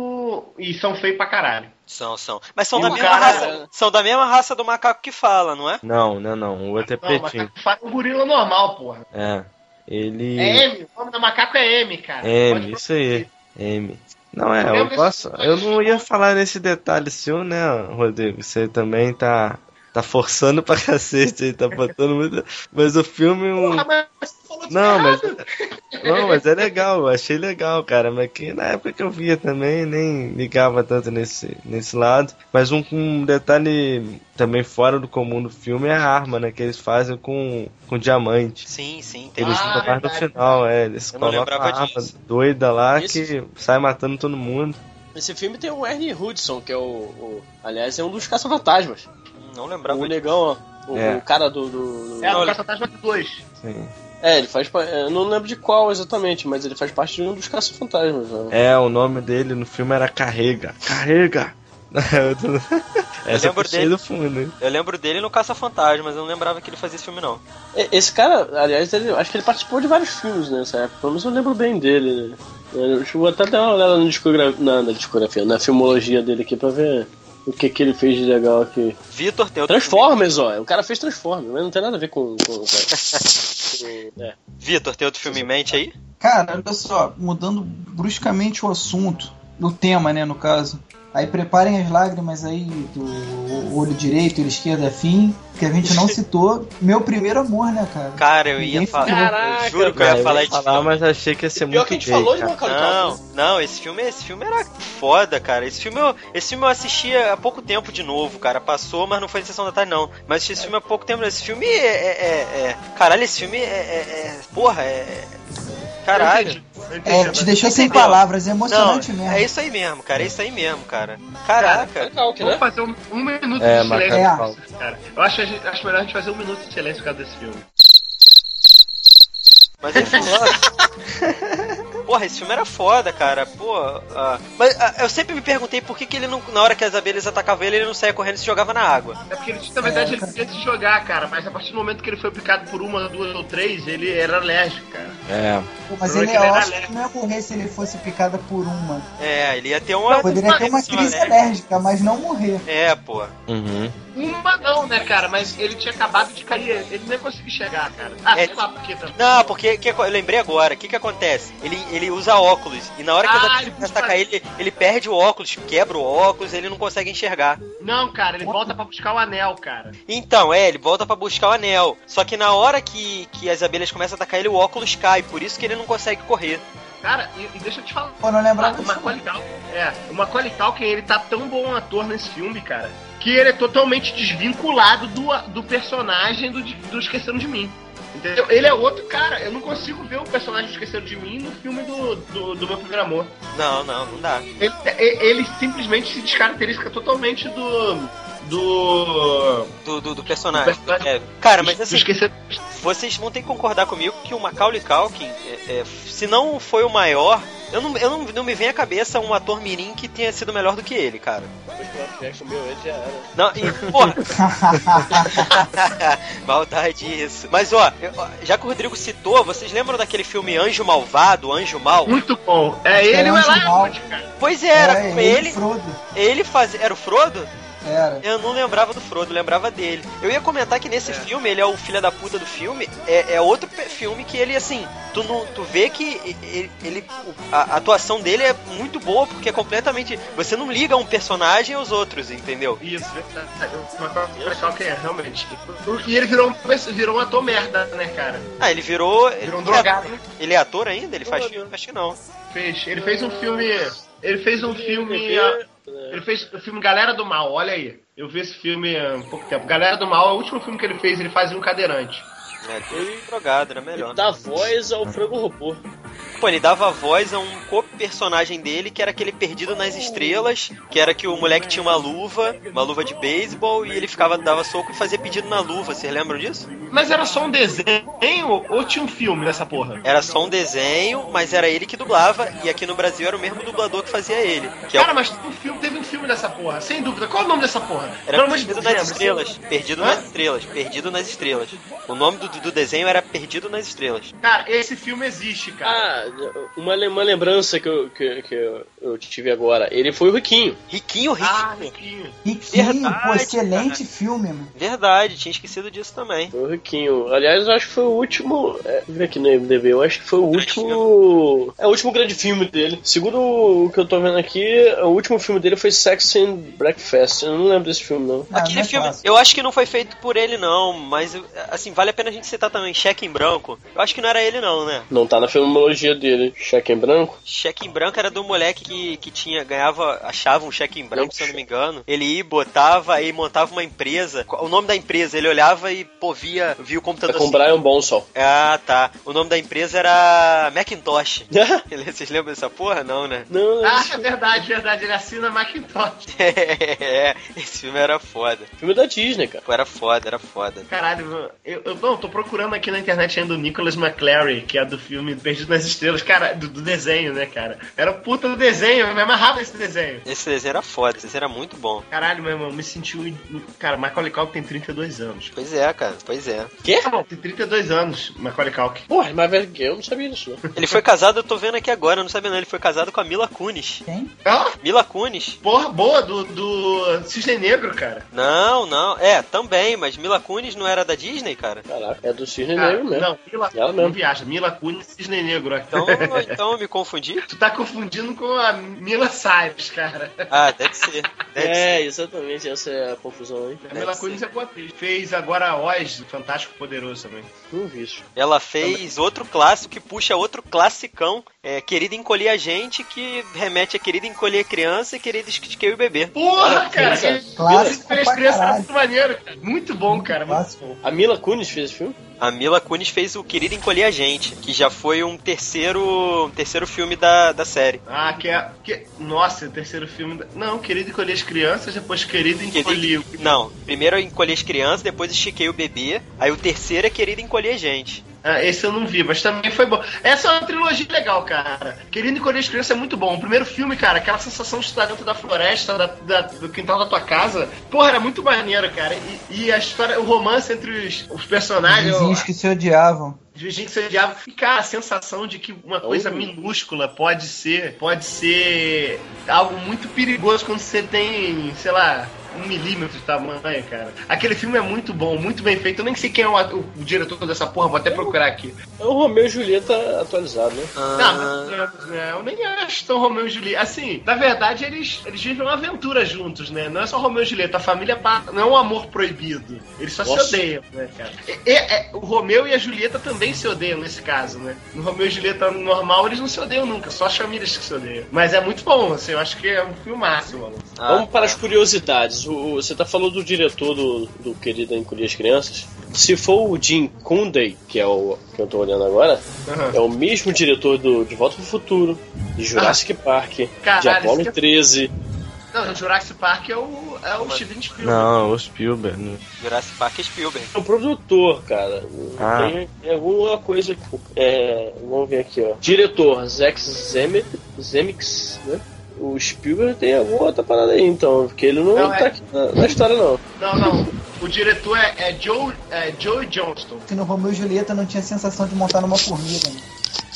o. E são feios pra caralho. São, são. Mas são E da o mesma cara- raça. São da mesma raça do macaco que fala, não é? Não, não, não. O outro é Não, pretinho. macaco faz um gorila normal, porra. É. Ele. É M, o nome do macaco é M, cara. M, Pode isso aí. M. Não, é, Eu eu lembro posso. desse- Eu não ia falar nesse detalhe seu, né, Rodrigo? Você também tá. Tá tá forçando pra cacete aí, tá botando muito. Mas o filme. Um... Porra, mas falou de Não, mas. errado. Não, mas é legal, eu achei legal, cara. Mas que na época que eu via também, nem ligava tanto nesse, nesse lado. Mas um, um detalhe também fora do comum do filme é a arma, né? Que eles fazem com, com diamante. Sim, sim, tem. Eles Ah, usam mais no verdade. final, é. Eles Eu não colocam a lembrava arma disso. doida lá Isso. que sai matando todo mundo. Esse filme tem o Ernie Hudson, que é o, o- aliás, é um dos caça-fantasmas. Hum, Não lembrava O disso. negão, ó. O, É. o cara do. do, do- É, do Caça-Fantasma dois. Sim. É, ele faz. pa- Eu não lembro de qual exatamente, mas ele faz parte de um dos caça-fantasmas. Né? É, o nome dele no filme era Carrega. Carrega! Essa lembro puxei dele. do fundo, hein? Eu lembro dele no Caça-Fantasmas, eu não lembrava que ele fazia esse filme, não. E- Esse cara, aliás, ele, acho que ele participou de vários filmes nessa época, pelo menos eu lembro bem dele. Né? Eu vou até dar uma olhada na discografia, na, na discografia, na filmologia dele aqui pra ver o que, que ele fez de legal aqui. Vitor tem outro Transformers, ó. O cara fez Transformers, mas não tem nada a ver com. com, com, com é. Vitor, tem outro filme em mente aí? Cara, olha só, mudando bruscamente o assunto, o tema, né, no caso. Aí preparem as lágrimas aí do olho direito, olho esquerdo, afim, que a gente não citou. Meu primeiro amor, né, cara? Cara, eu ia Ninguém falar. falou. Caraca, Eu juro que eu Cara, ia falar ia de falar, mas achei que ia ser Pior muito que a gente gay, falou de cara. Macaulay Não, Culkin. não, esse filme, esse filme era foda, cara. Esse filme, eu, esse filme eu assisti há pouco tempo de novo, cara. Passou, mas não foi em sessão da tarde, não. Mas assisti esse filme há pouco tempo. Esse filme é. é, é, é- caralho, esse filme é. é, é- porra, é. Caralho. Eu entendi, É, mas- te deixou sem Entendeu? palavras, é Não, emocionante mesmo. é isso aí mesmo, cara. É isso aí mesmo, cara. Caraca. Macaulay Culkin, Vamos né? fazer um, um minuto É, de Macaulay silêncio, Culkin. cara. Eu acho, a gente- acho melhor a gente fazer um minuto de silêncio por causa desse filme. Mas ele falou. Porra, esse filme era foda, cara. Pô, ah, mas ah, eu sempre me perguntei por que, que ele não, na hora que as abelhas atacavam ele, ele não saía correndo e se jogava na água. É porque ele, na verdade, ele podia se jogar, cara, mas a partir do momento que ele foi picado por uma, duas ou três, ele era alérgico, cara. É. Pô, mas Ele ele, era eu acho alérgico. que não ia morrer se ele fosse picada por uma. É, ele ia ter uma. Poderia ter uma reação crise alérgica. alérgica, mas não morrer. É, pô. Uhum. Uma não, né, cara, mas ele tinha acabado de cair, ele nem conseguiu chegar, cara. Ah, É, sei lá por quê também. Não, porque que, eu lembrei agora, o que que acontece? Ele, ele usa óculos, e na hora que Ah, as ele abelhas começam a faz- atacar ele, ele perde o óculos, quebra o óculos, ele não consegue enxergar. Não, cara, ele volta pra buscar o anel, cara. Então, é, ele volta pra buscar o anel. Só que na hora que, que as abelhas começam a atacar ele, o óculos cai, por isso que ele não consegue correr. Cara, e, e deixa eu te falar. Pô, não lembrava o disso. Macaulay Culkin, é, o Macaulay Culkin, ele tá tão bom ator nesse filme, cara, que ele é totalmente desvinculado do, do personagem do, do Esqueceram de Mim. Entendeu? Ele é outro cara. Eu não consigo ver o personagem do Esqueceram de Mim no filme do, do, do Meu Primeiro Amor. Não, não, não dá. Ele, ele- ele simplesmente se descaracteriza totalmente do... Do... Do, do, do personagem. Do personagem. É, cara, mas do assim, Esqueceram... vocês vão ter que concordar comigo que o Macaulay Culkin, é, é, se não foi o maior, eu não, eu não, não me vem à cabeça um ator mirim que tenha sido melhor do que ele, cara. Depois que o Michael Jackson comeu ele, já era. Não, e, porra. Maldade isso. Mas ó, eu- já que o Rodrigo citou, vocês lembram daquele filme Anjo Malvado, Anjo Mal? Muito bom. É ele e o Anjo Elijah Mal. Wood, cara. Pois é, era É, com ele. Frodo. Ele fazia. Era o Frodo? Era. Eu não lembrava do Frodo, eu lembrava dele. Eu ia comentar que nesse É. filme, ele é o filho da puta do filme, é, é outro pe- filme que ele, assim, tu, não, tu vê que ele, ele- a, a atuação dele é muito boa, porque é completamente. Você não liga um personagem aos outros, entendeu? Isso, verdade. O Macaulay Culkin é, realmente. E ele virou um, virou um ator merda, né, cara? Ah, ele virou. Virou um ele, drogado, é, né? ele é ator ainda? Ele faz filme? Acho que não. Fez. Ele fez um filme... Ele fez um filme... Ele fez o filme Galera do Mal, olha aí. Eu vi esse filme há um pouco tempo. Galera do Mal é o último filme que ele fez, ele fazia um cadeirante. É, ele foi drogado, era melhor. Ele dá voz ao frango robô. Pô, ele dava voz a um co-personagem dele, que era aquele Perdido nas Estrelas, que era que o moleque tinha uma luva, uma luva de beisebol, e ele ficava, dava soco e fazia pedido na luva, vocês lembram disso? Mas era só um desenho ou tinha um filme nessa porra? Era só um desenho, mas era ele que dublava, e aqui no Brasil era o mesmo dublador que fazia ele. Que é o... Cara, mas teve um filme, teve um filme dessa porra, sem dúvida. Qual é o nome dessa porra? Era Pelo amor de Perdido Deus, nas lembra? Estrelas. Perdido Hã? nas Estrelas. Perdido nas Estrelas. O nome do, do desenho era Perdido nas Estrelas. Cara, esse filme existe, cara. Ah, Ah, uma, uma lembrança que eu, que, que eu, eu tive agora. Ele foi o Riquinho. Riquinho, Riquinho. Ah, Riquinho. Riquinho, Verdade, pô, excelente cara. filme, mano. Verdade, tinha esquecido disso também. Foi o Riquinho. Aliás, eu acho que foi o último. É, vê aqui no I M D B, eu acho que foi o último. É o último grande filme dele. Segundo o que eu tô vendo aqui, o último filme dele foi Sex and Breakfast. Eu não lembro desse filme, não. Ah, Aquele não é filme, fácil. eu acho que não foi feito por ele, não, mas assim, vale a pena a gente citar também Cheque em Branco. Eu acho que não era ele, não, né? Não tá na filmologia dele. Cheque em branco? Cheque em Branco era do moleque que, que tinha, ganhava, achava um cheque em branco, se eu não me engano. Ele ia, botava e montava uma empresa. O nome da empresa, ele olhava e, pô, via, via o computador. É com assim. Brian Bonsall. Ah, tá. O nome da empresa era Macintosh. Vocês lembram dessa porra? Não, né? Não, Ah, é verdade, verdade. Ele assina Macintosh. É, esse filme era foda. filme da Disney, cara. Pô, era foda, era foda. Caralho, mano. Eu, eu não, tô procurando aqui na internet ainda o Nicholas McClary, que é do filme Perdido nas Estrelas, cara, do, do desenho, né, cara? Era puta do desenho, eu me amarrava esse desenho. Esse desenho era foda, esse desenho era muito bom. Caralho, meu irmão, me senti um... Cara, Macaulay Culkin tem trinta e dois anos. Pois é, cara, pois é. Quê? Ah, não, tem trinta e dois anos, Macaulay Culkin. Porra, mas velho, eu não sabia disso, não. Ele foi casado, eu tô vendo aqui agora, eu não sabia não, ele foi casado com a Mila Kunis. Quem? Ah, Mila Kunis? porra, boa, do, do Cisne Negro, cara. Não, não, é, também, mas Mila Kunis não era da Disney, cara? Caraca, é do Cisne Ah, Negro mesmo. não, Mila, Ela mesmo. não viaja, Mila Kunis e Cisne Negro. Então, então eu me confundi? Tu tá confundindo com a Mila Cyrus, cara. Ah, deve ser, deve É, ser. exatamente, essa é a confusão, hein? A Mila Kunis é boa atriz. Fez agora Oz, Fantástico Poderoso também. Não vi isso. Ela fez outro clássico que puxa outro classicão, é Querida Encolher a Gente, que remete a Querida Encolher a Criança e Querida Esquecer o Bebê. Porra, Olha, cara! cara, que- clássico Três pra crianças é caralho. muito maneiro, cara. Muito bom, cara. Muito Clássico. bom. A Mila Kunis fez esse filme? A Mila Kunis fez o Querida Encolher a Gente, que já foi um terceiro, um terceiro filme da, da série. Ah, que é. Que, nossa, o terceiro filme. Da, não, Querido Encolher as Crianças, depois Querido Encolher. Não, primeiro eu encolhi as crianças, depois estiquei o bebê, aí o terceiro é Querida Encolher a Gente. Ah, esse eu não vi, mas também foi bom. Essa é uma trilogia legal, cara. Querido Encolher as Crianças é muito bom. O primeiro filme, cara, aquela sensação de estar dentro da floresta, da, da- do quintal da tua casa. Porra, era muito maneiro, cara. E, e a história, o romance entre os, os personagens. Vizinhos que se odiavam. Os vizinhos que se odiavam. E, cara, a sensação de que uma coisa Oh. minúscula pode ser. Pode ser algo muito perigoso quando você tem, sei lá. Um milímetro de tamanho, cara. Aquele filme é muito bom, muito bem feito. Eu nem sei quem é o, o, o diretor dessa porra, vou até procurar aqui. É o Romeu e Julieta atualizado, né? Não, mas, né, eu nem acho tão Romeu e Julieta. Assim, na verdade, eles, eles vivem uma aventura juntos, né? Não é só Romeu e Julieta, a família pa- não é um amor proibido. Eles só Nossa. se odeiam, né, cara? E, e- é, o Romeu e a Julieta também se odeiam nesse caso, né? No Romeu e Julieta normal, eles não se odeiam nunca, só as famílias que se odeiam. Mas é muito bom, assim, eu acho que é um filmaço, mano. Ah, Vamos para as curiosidades. O, você tá falando do diretor do, do Querido Encolher as Crianças. Se for o Jim Kundey, que é o que eu tô olhando agora, Aham. é o mesmo diretor do De Volta pro Futuro, de Jurassic Park, de Caralho, Apollo isso que é- treze. Não, o Jurassic Park é o, é o Steven Spielberg. Não, o Spielberg. Né? Jurassic Park e Spielberg. É o produtor, cara. Ah. Tem, tem alguma coisa. É, vamos ver aqui, ó. Diretor, Zack Zemeck- Zemix, né? O Spielberg tem alguma outra parada aí, então, porque ele não, Não, tá é- aqui na, na história, não. Não, não. O diretor é, é Joe, é Joe Johnston. Que no Romeu e Julieta não tinha sensação de montar numa formiga. Né?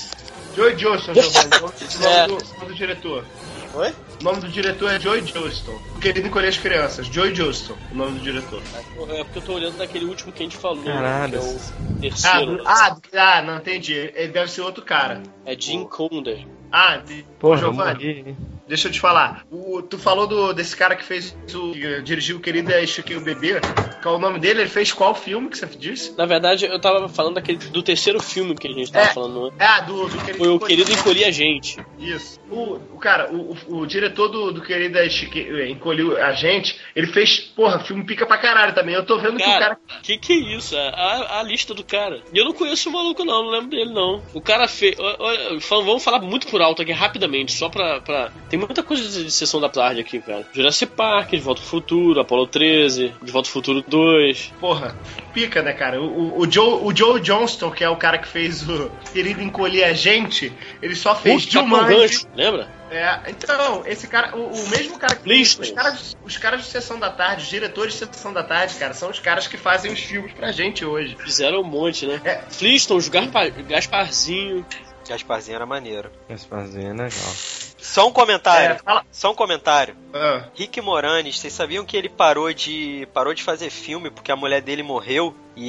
Joe Johnston, Giovanni. O nome É. do, o nome do diretor. Oi? O nome do diretor é Joey Johnston. Querido Encolher as Crianças. Joey Johnston, o nome do diretor. É porque eu tô olhando daquele último que a gente falou, Caralho. que é o Ah, terceiro. do- ah, do- ah, não entendi. Ele deve ser outro cara. É Jim Kundey. Ah, de, Porra, Giovanni, morri. deixa eu te falar. O, tu falou do, desse cara que fez o. que dirigiu o Querido Estiquei o Bebê. Qual é o nome dele? Ele fez qual filme que você disse? Na verdade, eu tava falando daquele, do terceiro filme que a gente tava É. falando antes. Ah, do, do Querido Foi o Encolher- Querido Encolher a Gente. Isso. O, o cara, o, o, o diretor do, do Querido Estiquei, Encolheu a Gente, ele fez, porra, filme pica pra caralho também. Eu tô vendo que o Cara, cara. que que é isso? A, a lista do cara. E eu não conheço o maluco, não, não lembro dele, não. O cara fez. Olha, fal- vamos falar muito por alto aqui, rapidamente, só pra. pra... Tem muita coisa de, de sessão da tarde aqui, cara. Jurassic Park, De Volta ao Futuro, Apollo treze, De Volta ao Futuro dois. Porra, pica, né, cara? O, o, o, Joe, o Joe Johnston, que é o cara que fez o Querido Encolher a Gente, ele só fez Puta, Capão Jumanji. Gancho, lembra? É, então, esse cara, o, o mesmo cara que Flintstones. os caras, os caras de Sessão da Tarde, os diretores de Sessão da Tarde, cara, são os caras que fazem os filmes pra gente hoje. Fizeram um monte, né? É. Flintstones, Gaspa, Gasparzinho. Gasparzinho era maneiro. Gasparzinho é legal. Só um comentário. É, fala. Só um comentário. Ah, Rick Moranis, vocês sabiam que ele parou de parou de fazer filme porque a mulher dele morreu e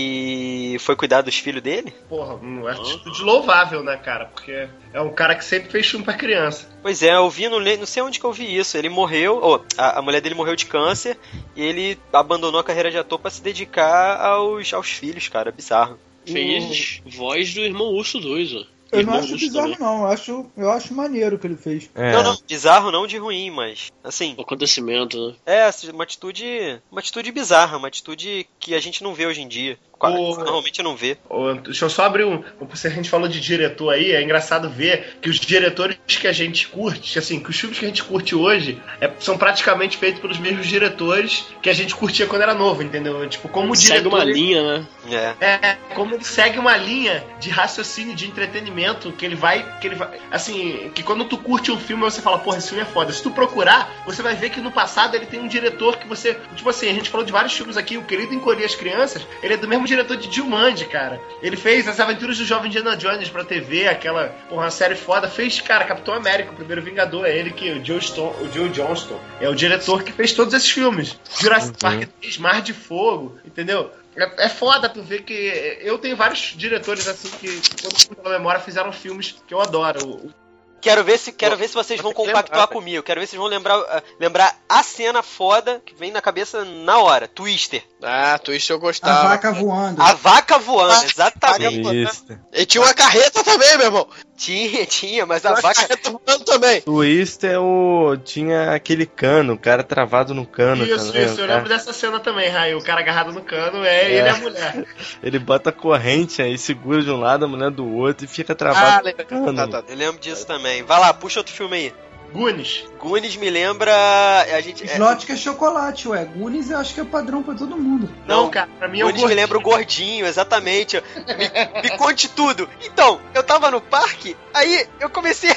ele foi cuidar dos filhos dele? porra, uma atitude louvável, né, cara? Porque é um cara que sempre fez filme pra criança. Pois é, eu vi, não, le- não sei onde que eu vi isso. Ele morreu, oh, a, a mulher dele morreu de câncer e ele abandonou a carreira de ator pra se dedicar aos, aos filhos, cara. Bizarro. Fez voz do Irmão Urso dois, ó. Eu Irmão não acho Urso bizarro, também. não. Eu acho, eu acho maneiro o que ele fez. É. Não, não, bizarro não de ruim, mas assim, O acontecimento, né? é uma atitude, uma atitude bizarra, uma atitude que a gente não vê hoje em dia. Qua- O- Normalmente não vê. Ô, deixa eu só abrir um. Se a gente falou de diretor aí, é engraçado ver que os diretores que a gente curte, assim, que os filmes que a gente curte hoje é- são praticamente feitos pelos mesmos diretores que a gente curtia quando era novo, entendeu? Tipo, como o Segue diretor. uma linha, né? É. É, como ele segue uma linha de raciocínio, de entretenimento, que ele vai. Que ele vai. Assim, que quando tu curte um filme, você fala, porra, esse filme é foda. Se tu procurar, você vai ver que no passado ele tem um diretor que você. Tipo assim, a gente falou de vários filmes aqui, o Querido Encolher as Crianças, ele é do mesmo diretor de Jumanji, cara. Ele fez As Aventuras do Jovem Indiana Jones pra T V, aquela, porra, uma série foda. Fez, cara, Capitão América, o primeiro Vingador, é ele que, o Joe, Stone, o Joe Johnston, é o diretor que fez todos esses filmes. Jurassic Park três, Mar de Fogo, entendeu? É, é foda tu ver que eu tenho vários diretores assim que, quando pela memória, fizeram filmes que eu adoro. O- Quero ver se, quero ver se vocês vão Tem que compactuar lembrar, comigo. Quero ver se vocês vão lembrar, ah, lembrar a cena foda que vem na cabeça na hora. Twister. Ah, Twist eu A gostava. vaca voando. A vaca voando, exatamente. Isso. E tinha uma carreta também, meu irmão. Tinha, tinha, mas Tinha a uma vaca... carreta voando também. Twister o... tinha aquele cano, o cara travado no cano Isso, também. isso, o eu cara- lembro dessa cena também, Raio. O cara agarrado no cano é, ele e a mulher. Ele bota a corrente aí, segura de um lado, a mulher do outro e fica Ah, travado no lembra. cano. Tá, tá. Eu lembro disso também. Vai lá, puxa outro filme aí. Goonies. Goonies me lembra... A gente... é- Slot que é chocolate, ué. Goonies eu acho que é padrão pra todo mundo. Não, cara, pra mim é o Goonies me gordinho. lembra o gordinho, exatamente. Me, me conte tudo. Então, eu tava no parque, aí eu comecei...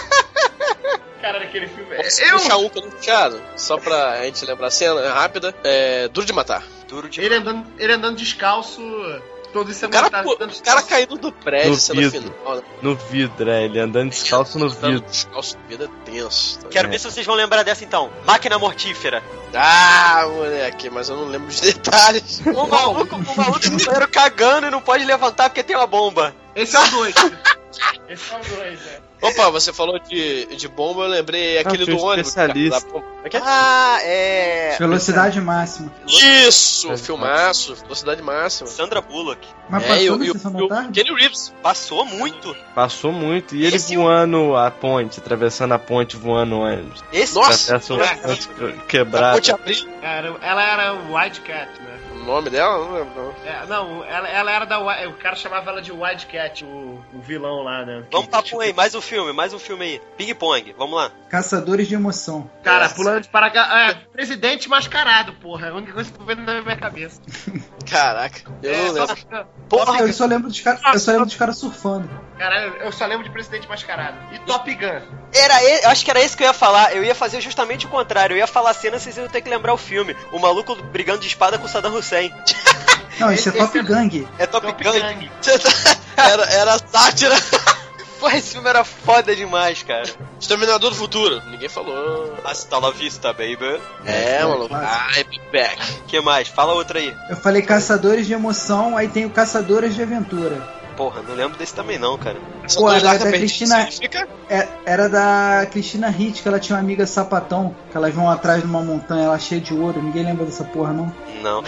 Cara, naquele filme. Posso Eu, puxar um que eu não puxado? Só pra gente lembrar a cena é rápida. É Duro de Matar. Duro de... ele, andando, ele andando descalço. Todo isso é O cara, montado, pô, andando o cara descalço. caindo do prédio, No cena vidro. final. Né? No vidro, é, ele andando descalço no Andando vidro. Descalço no vidro é tenso. tá Quero É. ver se vocês vão lembrar dessa então. Máquina Mortífera. Ah, moleque, mas eu não lembro os detalhes. O maluco, o maluco no banheiro cagando e não pode levantar porque tem uma bomba. Esse é o dois. Esse é o dois, é. Opa, você falou de, de bomba, eu lembrei aquele tinha do um ônibus. especialista. cara, da bomba. Como é que é? Ah, é... Velocidade máxima. Isso, filmaço, velocidade máxima. Sandra Bullock. Mas É, passou e o- na e o- sessão e o da tarde? Kenny Reeves. Passou muito. Passou muito. E ele Esse voando a ponte, atravessando a ponte, voando o ônibus. Esse... Nossa, Atravessa um é, ponte a quebrado. ponte abriu. Cara, ela era Wildcat, né? O nome dela? Não lembro. não. É, não, ela, ela era da. Wi- O cara chamava ela de Wildcat, o, o vilão lá, né? Vamos pra pôr aí, mais um filme, mais um filme aí. Ping Pong, vamos lá. Caçadores de emoção. Cara, Essa. pulando de paraquedas. É, presidente mascarado, porra. É a única coisa que eu tô vendo na minha cabeça. Caraca, eu não É, lembro. só- Porra, Eu só lembro dos caras, eu só lembro dos caras surfando. Cara, eu só lembro de presidente mascarado. E Top Gun. era e- eu acho que era esse que eu ia falar. Eu ia fazer justamente o contrário. Eu ia falar a cena, vocês iam ter que lembrar o filme. O maluco brigando de espada com Saddam Hussein. Não, isso é Top Gang. É Top, Top Gun. Gun. Você tá- Era, era sátira. Pô, esse filme era foda demais, cara. Exterminador do Futuro. Ninguém falou. Hasta la vista, baby. É, maluco. claro. Ai, be back. Que mais? Fala outra aí. Eu falei Caçadores de emoção, aí tem o Caçadores de aventura. Porra, não lembro desse também não, cara. Essa Pô, dois era larga da perdido Cristina- significa? É, era da Cristina Hitt, que ela tinha uma amiga sapatão, que elas vão atrás de uma montanha, ela cheia de ouro. Ninguém lembra dessa porra, não? Não.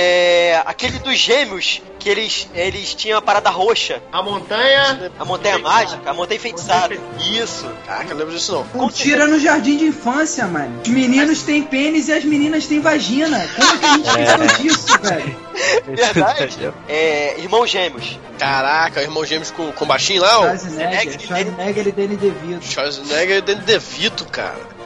É. Aquele dos gêmeos, que eles, eles tinham a parada roxa. A montanha. A montanha mágica, a montanha enfeitiçada. Isso. Caraca, eu lembro disso não. Mentira no jardim de infância, mano. Os meninos têm pênis e as meninas têm vagina. Como que a gente esqueceu disso, velho? Verdade. É. Irmãos gêmeos. Caraca, o irmão gêmeos com, com baixinho lá, ó. Schwarzenegger, Schwarzenegger e Danny DeVito. Schwarzenegger e Danny DeVito, cara.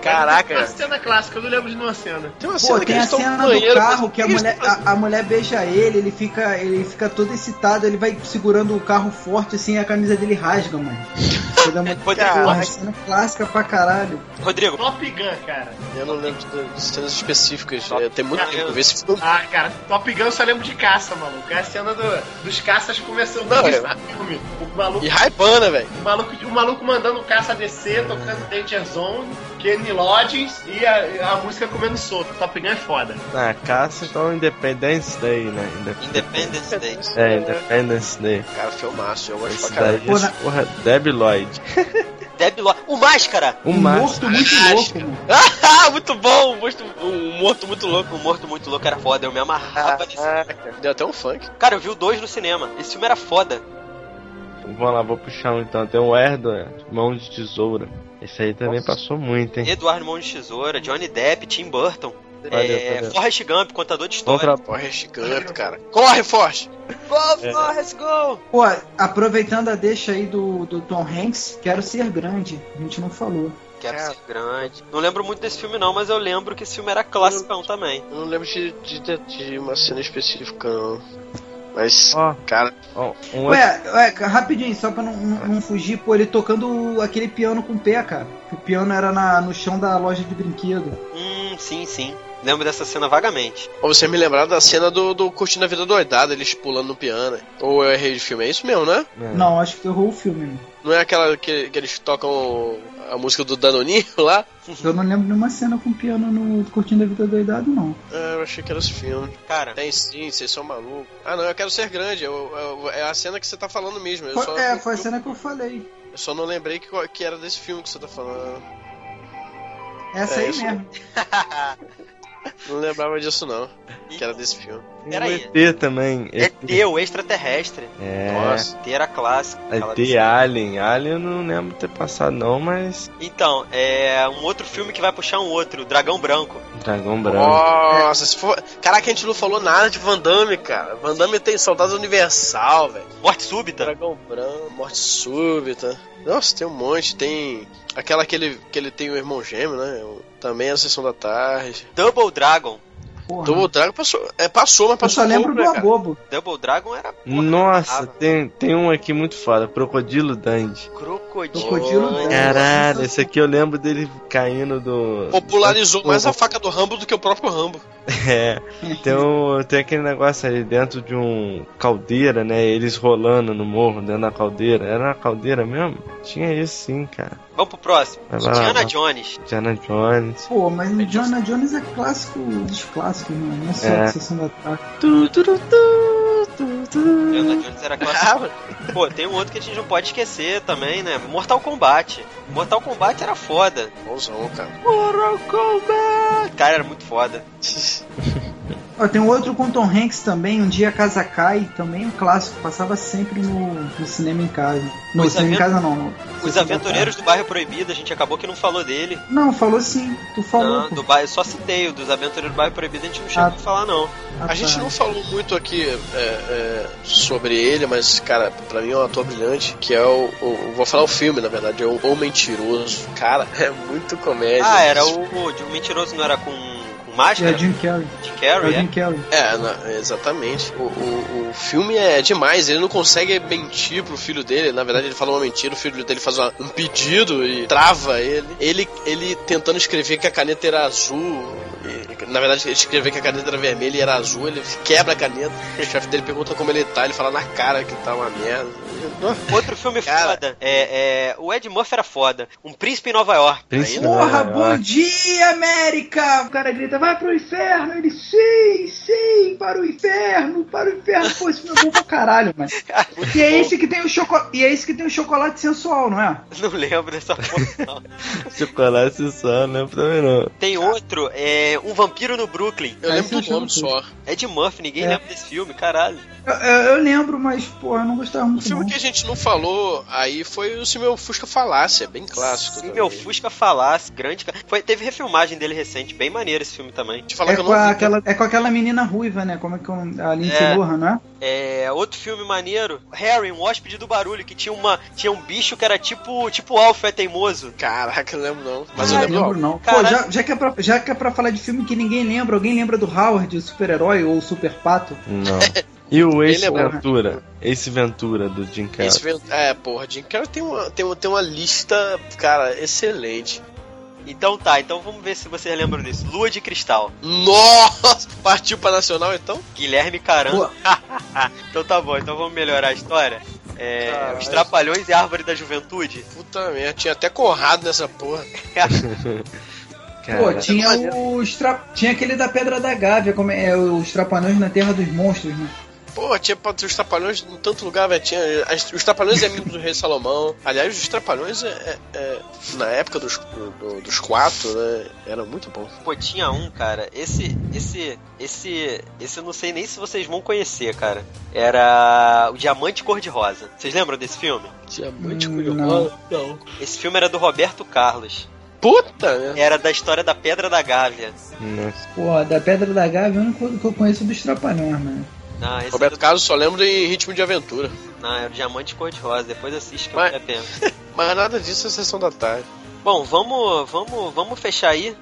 Caraca. Tem uma cena clássica, eu não lembro de nenhuma cena. Tem uma Pô, cena que tem eles a estão cena no banheiro, do carro mas que a o eles mulher, tão fazendo? a, a mulher beija ele, ele fica, ele fica todo excitado, ele vai segurando o carro forte assim e a camisa dele rasga, mano. Dá uma, Rodrigo, porra, cena clássica pra caralho. Rodrigo, Top Gun, cara. Eu não lembro de, de cenas específicas. É, tem muito Ah, tempo eu- que eu vi esse filme. Ah, cara, Top Gun eu só lembro de caça, maluco. É a cena do, dos caças começando Não, a é- filme. O maluco, E hypando, né, velho? o, maluco, o maluco mandando o caça descer, tocando Danger Zone, Kenny Loggins e a, a música comendo solto. Top Gun é foda. Na caça, então Independence Day, né? Indep- Independence Day. É, Independence Day. Cara, filmaço, eu gosto Esse pra caralho. daí, esse, porra, Debbie Lloyd. Debbie Lloyd. O Máscara! O Um Márcio. morto muito louco, mano. Ah, muito bom! Um morto, um morto muito louco. O Morto Muito Louco era foda, eu me amarrava nesse. Caraca, deu até um funk. Cara, eu vi o dois no cinema. Esse filme era foda. Vamos lá, vou puxar um então. Tem o Edward, Mão de Tesoura. Esse aí também passou muito, hein? Eduardo Mão de Tesoura, Johnny Depp, Tim Burton. Valeu, é, valeu. Forrest Gump, contador de história. Contra... Forrest Gump, cara. Corre, Forrest! Go, Forrest, go! Pô, aproveitando a deixa aí do, do Tom Hanks, Quero Ser Grande. A gente não falou. Quero Cara. ser grande. Não lembro muito desse filme não, mas eu lembro que esse filme era classicão também. Eu não lembro de, de, de uma cena específica, não. Mas, Ó, cara, ó, um outro... Ué, ué, rapidinho, só pra não, não, não fugir, pô, ele tocando aquele piano com o pé, cara. O piano era na, no chão da loja de brinquedo. Hum, sim, sim. Lembro dessa cena vagamente. ou você me lembrar da cena do, do Curtindo a Vida Doidada, eles pulando no piano. Ou eu errei de filme, é isso mesmo, né? É. Não, acho que errou o filme, né? Não é aquela que, que eles tocam a música do Danoninho lá? Eu não lembro nenhuma cena com piano no Curtindo a Vida Doidado, não. Ah, eu achei que era esse filme. Cara, Tem sim, vocês são malucos. Ah, não, eu quero ser grande. Eu, eu- é a cena que você tá falando mesmo. Eu Foi- só, é, foi a eu, cena que eu falei. eu só não lembrei que, que era desse filme que você tá falando. Essa É aí isso. mesmo. Não lembrava disso, não. Que era desse filme. Tem Peraí. o E T também. E T, o extraterrestre. É. Nossa. E T era clássico. aquela E T, Alien. Alien eu não lembro de ter passado não, mas... Então, é um outro filme que vai puxar um outro, Dragão Branco. Dragão Branco. Nossa, se for... Caraca, a gente não falou nada de Van Damme, cara. Van Damme tem Soldado Universal, velho. Morte Súbita. Dragão Branco, Morte Súbita. Nossa, tem um monte. Tem aquela que ele, que ele tem o irmão gêmeo, né? Também é a Sessão da Tarde. Double Dragon. Porra. Double Dragon passou, é, passou, mas eu passou só lembro pouco, do né, cara? Abobo. Double Dragon era... porra, Nossa, ah, tem, tem um aqui muito foda. Crocodilo Dandy. Crocodilo. Crocodilo Dandy. Dandy. Caralho, esse aqui eu lembro dele caindo do... Popularizou mais a faca do Rambo do que o próprio Rambo. É, tem, um, tem aquele negócio ali dentro de um caldeira, né? Eles rolando no morro, dentro da caldeira. Era na caldeira mesmo? Tinha isso sim, cara. Vamos pro próximo. Vai lá, Indiana vai. Jones. Indiana Jones. Pô, mas o Indiana Jones é clássico dos clássicos, mano. Não é só É. a Sessão da Tarde. Tu, tu, tu, tu, tu, tu. Indiana Jones era clássico. Pô, tem um outro que a gente não pode esquecer também, né? Mortal Kombat. Mortal Kombat era foda. Bonzão, cara. Mortal Kombat. Cara, era muito foda. Ó, tem um outro com Tom Hanks também, Um Dia a Casa Cai, também um clássico, passava sempre no, no cinema em casa. No Os cinema em avent- casa não, no Os Sessão da Aventureiros do Bairro Proibido, a gente acabou que não falou dele. Tarde. Não, falou sim, tu falou. Não, pô. do bairro, só citei o dos Aventureiros do Bairro Proibido, a gente não chegou Ah. a falar, não. Ah, A gente tá. não falou muito aqui é, é, sobre ele, mas, cara, pra mim é um ator brilhante, que é o, o- Vou falar o filme, na verdade, é o O Mentiroso. Cara, é muito comédia. Ah, era o, o de um mentiroso, não era com, com É máscara? o Jim Carrey. Jim É o Carrey, Jim é? Carrey. É, na- exatamente. O, o, o filme é demais, ele não consegue mentir pro filho dele. Na verdade, ele fala uma mentira, o filho dele faz uma- um pedido e trava ele. ele. Ele tentando escrever que a caneta era azul. e, na verdade, ele escrever que a caneta era vermelha e era azul, ele quebra a caneta. O chefe dele pergunta como ele tá, ele fala na cara que tá uma merda. Outro filme Cara. foda, é, é, o Ed Murphy era foda. Um Príncipe em Nova York. Príncipe Aí, Porra, Nova bom York. dia, América! O cara grita, vai pro inferno! Ele, sim, sim, para o inferno, para o inferno. Pô, esse filme é bom pra caralho, mano. E é esse que tem o chocolate, e é esse que tem o chocolate sensual, não é? Não lembro dessa porra, não. Chocolate só, não lembro também não. Tem outro, é Um Vampiro Vampiro no Brooklyn. Eu Ah, lembro esse eu do nome achava só. Ed Murphy, ninguém É. lembra desse filme, caralho. Eu, eu- eu lembro, mas, porra, eu não gostava O muito filme não. que a gente não falou aí foi o Se Meu Fusca Falácia, bem clássico. Se também. meu Fusca falasse, grande. ca- Foi, teve refilmagem dele recente, bem maneiro esse filme também. Te falar É que eu com, não vi. aquela, é com aquela menina ruiva, né? Como é que é o- a Lindsay É. Lohan, não é? É, outro filme maneiro, Harry, um hóspede do barulho, que tinha, uma, tinha um bicho que era tipo, tipo Alf, é teimoso. Caraca, eu não lembro não. Mas Ah, eu lembro lembro algo. não. Pô, Caralho. já, já, que é pra, já que é pra falar de filme que ninguém lembra, alguém lembra do Howard, o super-herói ou o super pato? Não. E o Ace Ele é bom. Ventura? Ace Ventura do Jim Carrey. Esse ven- É, porra, Jim Carrey tem uma, tem, uma, tem uma lista, cara, excelente. Então tá, então vamos ver se vocês lembram disso. Lua de Cristal, Nossa! Partiu pra Nacional então? Guilherme Carango. Então tá bom, então vamos melhorar a história. É, Caralho. Os Trapalhões e Árvore da Juventude. Puta merda, tinha até Conrado nessa porra. Cara, Pô, tinha os tra... tinha aquele da Pedra da Gávea, como é, os Trapalhões na Terra dos Monstros, né? Pô, tinha pra- os Trapalhões em tanto lugar, velho. Tinha as- os Trapalhões é amigos do Rei Salomão. Aliás, os Trapalhões, é, é- é- na época dos, do- dos quatro, né? Era muito bom. Pô, tinha um, cara. Esse, esse, esse, esse eu não sei nem se vocês vão conhecer, cara. Era o Diamante Cor-de-Rosa. Vocês lembram desse filme? Diamante Hum, Cor-de-Rosa? Não. Esse filme era do Roberto Carlos. Puta, né? Era da história da Pedra da Gávea. Nossa. Pô, da Pedra da Gávea é o único que eu conheço dos Trapalhões, né? Não, esse Roberto era do- Carlos só lembra em Ritmo de Aventura. Não, era o Diamante Cor-de-Rosa. Depois assiste que Mas- vale a pena. Mas nada disso é Sessão da Tarde. Bom, vamos, vamos, vamos fechar aí.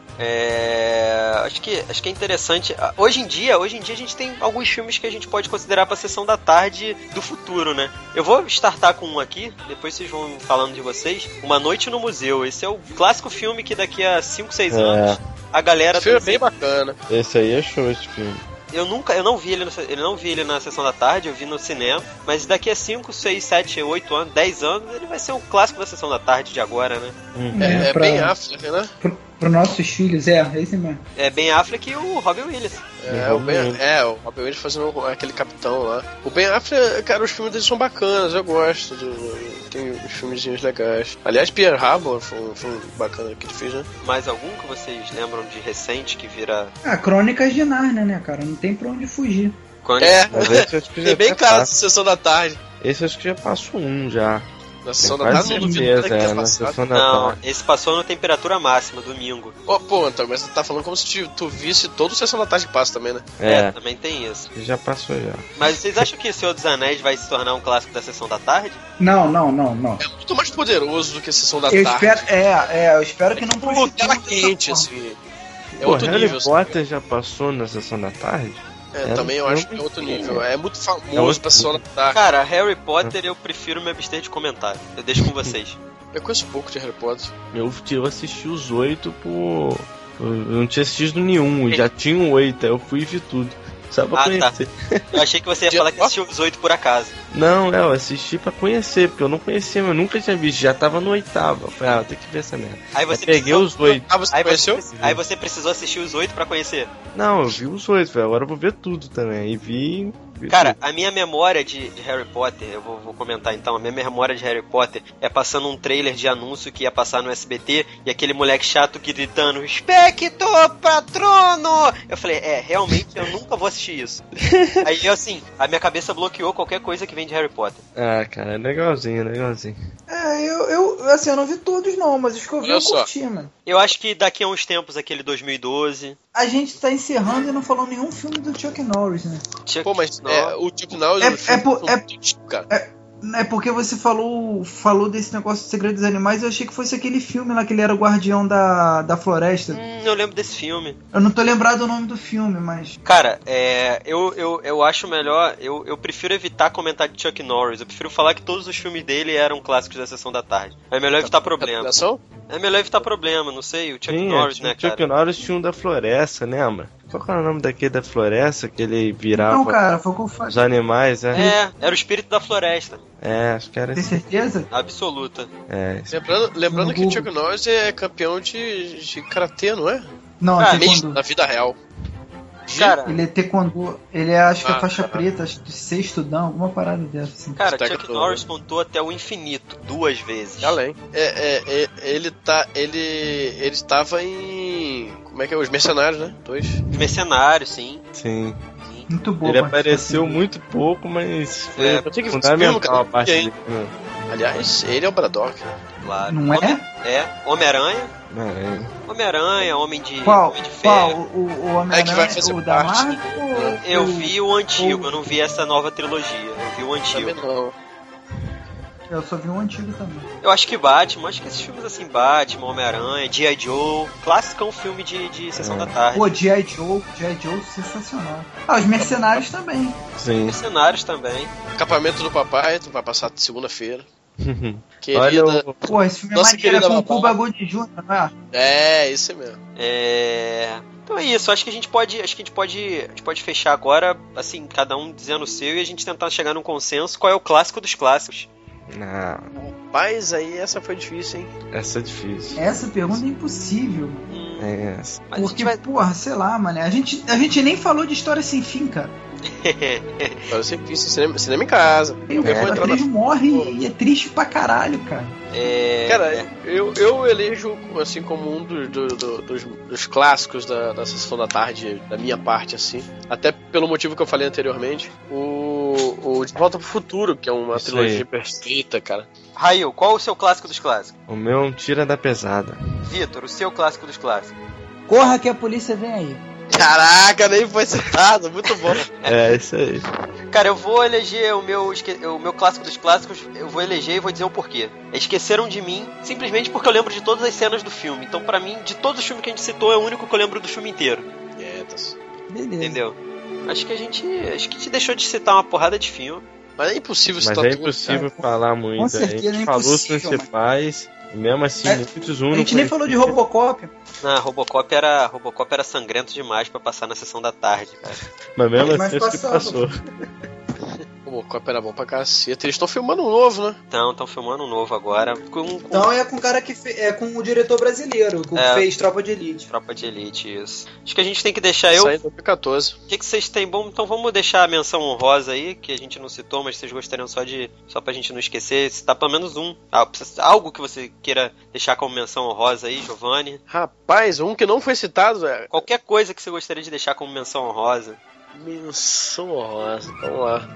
É, acho que, acho que é interessante. Hoje em dia, hoje em dia a gente tem alguns filmes que a gente pode considerar para sessão da tarde do futuro, né? Eu vou startar com um aqui, depois vocês vão falando de vocês. Uma Noite no Museu. Esse é o clássico filme que daqui a cinco, seis É. anos a galera Esse filme é do- bem bacana. Esse aí é show, esse filme. Eu nunca, eu não vi ele, no, ele não vi ele na sessão da tarde, eu vi no cinema, mas daqui a cinco, seis, sete, oito anos, dez anos, ele vai ser um clássico da sessão da tarde de agora, né? É, é pra, bem Affleck, né? pro, pro nossos filhos, é, é esse mesmo. É Ben Affleck e o Robin Williams. É, o Ben, é, o Robin Williams fazendo aquele capitão lá. O Ben Affleck, cara, os filmes dele são bacanas, eu gosto. Do, tem uns filmezinhos legais. Aliás, Pearl Harbor foi um filme bacana que ele fez, né? Mais algum que vocês lembram de recente que vira... Ah, Crônicas de Nárnia, né, cara? Não tem pra onde fugir. Crônica- É, Mas esse acho que já tem bem tá cara da fácil. Sessão da Tarde. Esse acho que já passou um já. Na Sessão Tenho da quase Tarde, não duvido certeza, nada que é, tenha na passado. sessão da Não, tarde. esse passou na temperatura máxima, domingo. Ó, pô, então, mas você tá falando como se tu, tu visse todo Sessão da Tarde que passa também, né? É, também tem isso. já passou já. Mas vocês acham que O Senhor dos Anéis vai se tornar um clássico da sessão da tarde? Não, não, não, não. É muito mais poderoso do que Sessão da Eu Tarde. espero, é, é, eu espero que não Pô, prostitua tela dessa quente, forma. assim. É Pô, outro Harry nível. assim. Potter já passou na sessão da tarde? É, Era também eu um acho que filme- é outro nível. É muito famoso É outro pra Sessão da Tarde. Cara, Harry Potter eu prefiro me abster de comentário. Eu deixo com vocês. Eu conheço pouco de Harry Potter. Eu, eu assisti os oito por. Eu não tinha assistido nenhum, já tinha um oito, aí eu fui e vi tudo. Só pra Ah, conhecer. Eu achei que você ia falar que assistiu os oito por acaso. Não, é, eu assisti pra conhecer, porque eu não conhecia, eu nunca tinha visto, já tava no oitavo. Eu falei, ah, eu tenho que ver essa merda. Aí você Eu peguei precisou- os oito. Ah, você Aí conheceu? você, aí você precisou assistir os oito pra conhecer. Não, eu vi os oito, velho. Agora eu vou ver tudo também. E vi. vi Cara, tudo. a minha memória de, de Harry Potter, eu vou, vou comentar então, a minha memória de Harry Potter é passando um trailer de anúncio que ia passar no S B T e aquele moleque chato gritando Expecto Patrono! Eu falei, é, realmente eu nunca vou assistir isso. Aí eu assim, a minha cabeça bloqueou qualquer coisa que vem de Harry Potter. Ah, cara, é legalzinho, legalzinho. É, eu, eu, assim, eu não vi todos não, mas os que eu vi Olha eu só. curti, mano. Eu acho que daqui a uns tempos, aquele dois mil e doze... A gente tá encerrando e não falou nenhum filme do Chuck Norris, né? Chuck Pô, mas Norris. é, o Chuck Norris É- o filme é por- foi é- muito antigo, cara. É porque você falou, falou desse negócio de Segredo dos Animais, eu achei que fosse aquele filme lá que ele era o guardião da, da floresta. Hum, eu lembro desse filme. Eu não tô lembrado o nome do filme, mas... Cara, é, eu, eu, eu acho melhor, eu, eu prefiro evitar comentar de Chuck Norris. Eu prefiro falar que todos os filmes dele eram clássicos da Sessão da Tarde. É melhor evitar problema. Capitulação? É melhor evitar problema, não sei. O Chuck Sim, Norris, tinha- né, o Chuck cara? Norris tinha um da floresta, lembra? Qual que era o nome daquele da floresta que ele virava Não, cara, foi o que eu falei. os animais, é? É, era o espírito da floresta. É, acho que era Tem esse. certeza? Absoluta. É, Lembrando, lembrando No que o Google. Chuck Norris é campeão de, de karatê, não é? Não, Ah, taekwondo. Mesmo, na vida real. Cara, Ele é taekwondo, ele é, acho que é Ah, faixa tá. preta, acho que sexto dan, alguma parada dessa, assim. cara, Stack Chuck do- Norris contou até o infinito, duas vezes. Além. É, é, é, ele tá. Ele. Ele estava em. Como é que é? Os Mercenários, né? Dois. Os Mercenários, sim. Sim. sim. Muito boa. Ele a apareceu participação. muito pouco, mas foi É, eu tinha que ver esse fundamental filme, cara. a parte E aí? dele. né? Aliás, ele é o Braddock. Claro. Não é? Homem- É, Homem-Aranha. É. Homem-Aranha, Homem de, Qual? Homem de Qual? Ferro. O, o É que vai Homem-Aranha, fazer o da parte. Marvel? ou Eu o- vi o antigo, o- eu não vi essa nova trilogia. Eu vi o antigo. Também não. Eu só vi o antigo também. Eu acho que Batman, acho que esses filmes assim, Batman, Homem-Aranha, G I. Joe, clássico é um filme de, de Sessão É. da Tarde. Pô, G I. Joe, G I. Joe, sensacional. Ah, os Mercenários também. Sim. Mercenários também. Acampamento do Papai, tu vai passar segunda-feira. Olha Querida. o... Pô, esse filme é Nossa maneiro, é querida com o babá. Cuba Gooding Júnior, não é? É, isso mesmo. É... Então é isso, acho que a gente pode. Acho que a gente pode. A gente pode fechar agora, assim, cada um dizendo o seu e a gente tentar chegar num consenso qual é o clássico dos clássicos. Não, Mas aí essa foi difícil, hein? essa é difícil. Essa pergunta é impossível. Hum, É essa. mas a gente Porque, vai. porra, sei lá, mano. A gente, a gente nem falou de História Sem Fim, cara. Agora você fiz cinema, cinema em casa. E o Eu vou cara entrar na... três morre e é triste pra caralho, cara. é... Cara, eu, eu elejo assim como um do, do- do- dos, dos clássicos da, da sessão da tarde, da minha parte, assim. Até pelo motivo que eu falei anteriormente. O, o De Volta pro Futuro, que é uma Isso trilogia aí. perfeita, cara. Rail, qual o seu clássico dos clássicos? O meu é um tira da pesada. Vitor, o seu clássico dos clássicos. Corra que a polícia vem aí. Caraca, nem foi citado, muito bom. É isso aí. Cara, eu vou eleger o meu, esque- o meu clássico dos clássicos, eu vou eleger e vou dizer o porquê. Esqueceram de Mim, simplesmente porque eu lembro de todas as cenas do filme. Então, pra mim, de todos os filmes que a gente citou, é o único que eu lembro do filme inteiro. Quietas. Beleza. Entendeu? Acho que a gente. Acho que a gente deixou de citar uma porrada de filme. Mas é impossível Mas citar é tudo, impossível cara. falar muito. Com a certeza gente é falou os impossível, principais, e mesmo assim, É, muitos A um gente nem falou de Robocop. Na Robocop era, Robocop era sangrento demais pra passar na sessão da tarde, cara. Mas mesmo Mas assim, acho que passava. passou. O Robocop era bom pra caceta. Eles estão filmando um novo, né? Então, estão filmando um novo agora. Com, com Então é com o cara que fe... é com o diretor brasileiro, que É. fez Tropa de Elite. Tropa de Elite, isso. Acho que a gente tem que deixar eu. Saindo em dois mil e quatorze. O que, que vocês têm bom? Então vamos deixar a menção honrosa aí, que a gente não citou, mas vocês gostariam só de. Só pra gente não esquecer, citar pelo menos um. Ah, precisa- algo que você queira deixar como menção honrosa aí, Giovanni. Rapaz, um que não foi citado é. Qualquer coisa que você gostaria de deixar como menção honrosa. Menção honrosa. Vamos lá.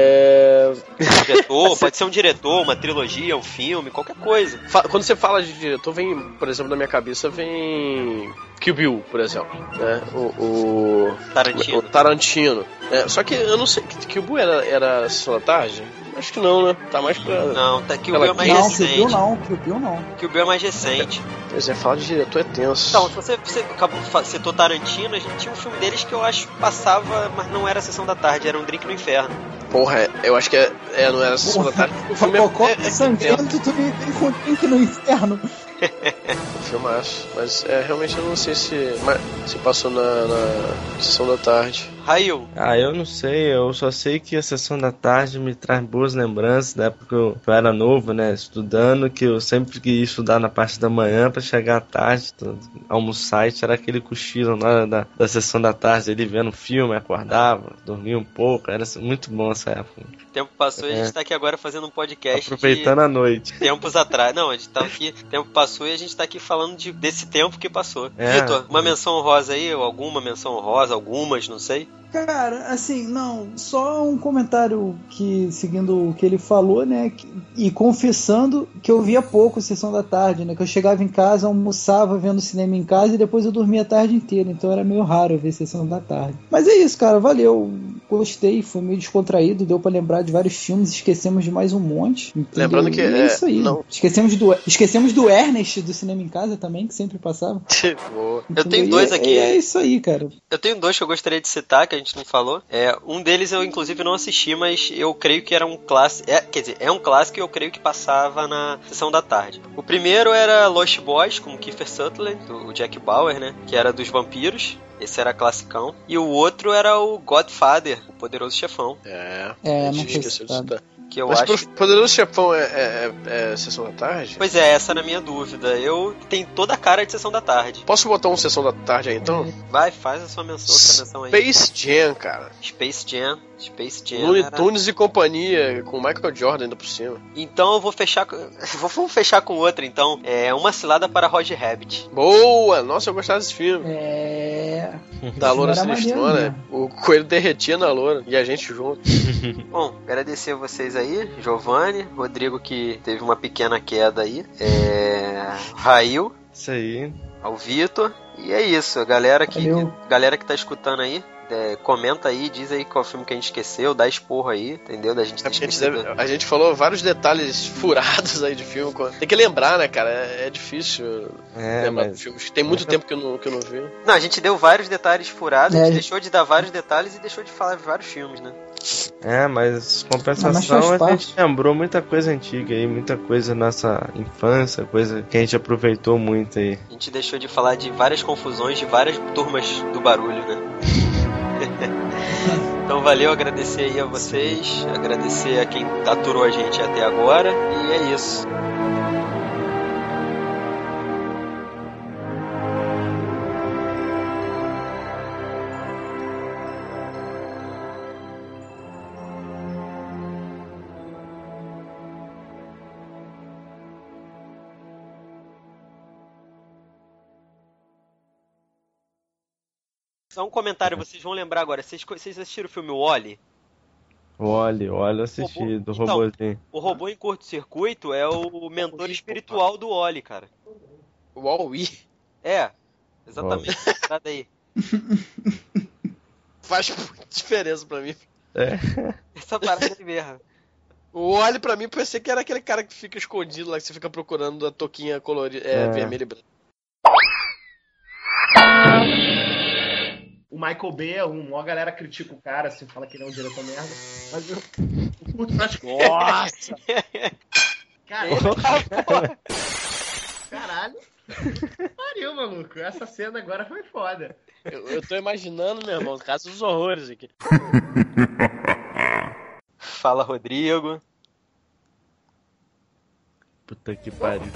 É. Diretor, pode ser um diretor, uma trilogia, um filme, qualquer coisa. Fa- Quando você fala de diretor, vem, por exemplo, na minha cabeça, vem. Kill Bill, por exemplo. Né? O, o... Tarantino. o Tarantino. É, só que eu não sei. Kill Bill era, era Sessão da Tarde? Acho que não, né? Tá mais pra. Não, tá, Kill Bill é mais Não, Kill recente. Bill não, Kill Bill não. Kill Bill é mais recente. Pois é, falar de diretor é tenso. Então, se você, você acabou, fa- citou Tarantino, a gente tinha um filme deles que eu acho que passava, mas não era Sessão da Tarde, era Um Drink no Inferno. Porra, é- eu acho que é, é, não era Sessão da Tarde. O filme é, Robocop é, é, é sangrento, tu me vem com o link no inferno. filmaço. Mas é, realmente eu não sei se, mas, se passou na, na Sessão da Tarde. Rail, Ah, eu não sei, eu só sei que a sessão da tarde me traz boas lembranças da época que eu, eu era novo, né, estudando, que eu sempre queria estudar na parte da manhã pra chegar à tarde, tô- almoçar e tirar aquele cochilo na hora da, da sessão da tarde, ele vendo filme, acordava, dormia um pouco, era muito bom essa época. o tempo passou e a É. gente tá aqui agora fazendo um podcast Aproveitando a noite. de tempos atrás. Não, a gente tá aqui, tempo passou e a gente tá aqui falando de, desse tempo que passou. É. Vitor, uma menção honrosa aí, ou alguma menção honrosa, algumas, não sei. Cara, assim, não, só um comentário que, seguindo o que ele falou, né, que- e confessando que eu via pouco Sessão da Tarde, né, que eu chegava em casa, almoçava vendo cinema em casa e depois eu dormia a tarde inteira, então era meio raro eu ver Sessão da Tarde. Mas é isso, cara, valeu, gostei, foi meio descontraído, deu pra lembrar de vários filmes, esquecemos de mais um monte, entendeu? Lembrando que E é é- isso aí, não- esquecemos, do, esquecemos do Ernest do cinema em casa também, que sempre passava. Boa. Eu tenho Entendeu? dois E é- aqui. É isso aí, cara. Eu tenho dois que eu gostaria de citar, que a gente não falou. É, um deles eu, inclusive, não assisti, mas eu creio que era um clássico. É, quer dizer, é um clássico e eu creio que passava na sessão da tarde. O primeiro era Lost Boys, com Kiefer Sutherland, o Jack Bauer, né? Que era dos vampiros. Esse era classicão. E o outro era o Godfather, o Poderoso Chefão. É, É, a não gente foi esqueceu de citado. citar. que eu Mas acho... Poderoso Chefão é, é, é, é Sessão da Tarde? Pois é, essa era a minha dúvida. Eu tenho toda a cara de Sessão da Tarde. Posso botar um Sessão da Tarde aí, então? Vai, faz a sua menção, outra menção aí. Space Jam, cara. Space Jam. Space Jam. Looney era... Tunes e companhia, com Michael Jordan ainda por cima. Então eu vou fechar com... Vamos fechar com outra, então. É Uma Cilada para Roger Rabbit. Boa! Nossa, eu gostava desse filme. É... Da Loura Era maneiro Celestona. mesmo. O coelho derretia na loura. E a gente junto. Bom, agradecer a vocês aí. Giovanni, Rodrigo, que teve uma pequena queda aí. É... Rail. Isso aí. Ao Vitor. E é isso. A galera que, Valeu. que, galera que tá escutando aí. É, comenta aí, diz aí qual filme que a gente esqueceu, dá esporro aí, entendeu? Da gente ter A gente, esquecido. deve- a gente falou vários detalhes furados aí de filme. Tem que lembrar, né, cara? É, é difícil É, lembrar de mas... filmes. Tem muito tempo que eu não, que eu não vi. Não, a gente deu vários detalhes furados, a É. gente deixou de dar vários detalhes e deixou de falar de vários filmes, né? É, mas Ah, mas compensação faz a gente parte. lembrou muita coisa antiga aí, muita coisa da nossa infância, coisa que a gente aproveitou muito aí. A gente deixou de falar de várias confusões de várias turmas do barulho, né? Então valeu, agradecer aí a vocês, agradecer a quem aturou a gente até agora, e é isso. Só um comentário, vocês vão lembrar agora. Vocês, vocês assistiram o filme Wall-E? Olha, olha, assisti Robô. do Então, robozinho. O robô em curto-circuito é o mentor espiritual do Wall-E, cara. Wall-E É, exatamente. Nada aí. faz muita diferença pra mim. É. Essa parada aí mesmo. O Wall-E pra mim pensei que era aquele cara que fica escondido lá, que você fica procurando a touquinha colorida, é, É. vermelha e branca. O Michael Bay é um, a galera critica o cara, assim, fala que ele é um diretor merda. Mas eu, eu curto praticamente. Nossa! Cara, caralho. Pariu, maluco. Essa cena agora foi foda. eu, eu tô imaginando, meu irmão, caso dos horrores aqui. Fala, Rodrigo. Puta que pariu.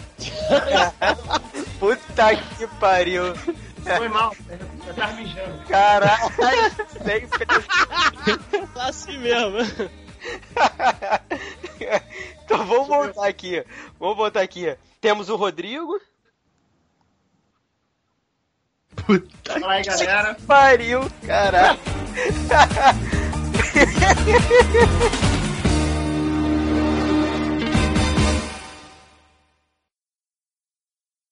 Puta que pariu. Foi mal. Eu tava mijando. Caralho, sempre. Assim mesmo. Então vamos voltar aqui. Vamos voltar aqui. Temos o Rodrigo. Fala aí, galera. Pariu, caralho.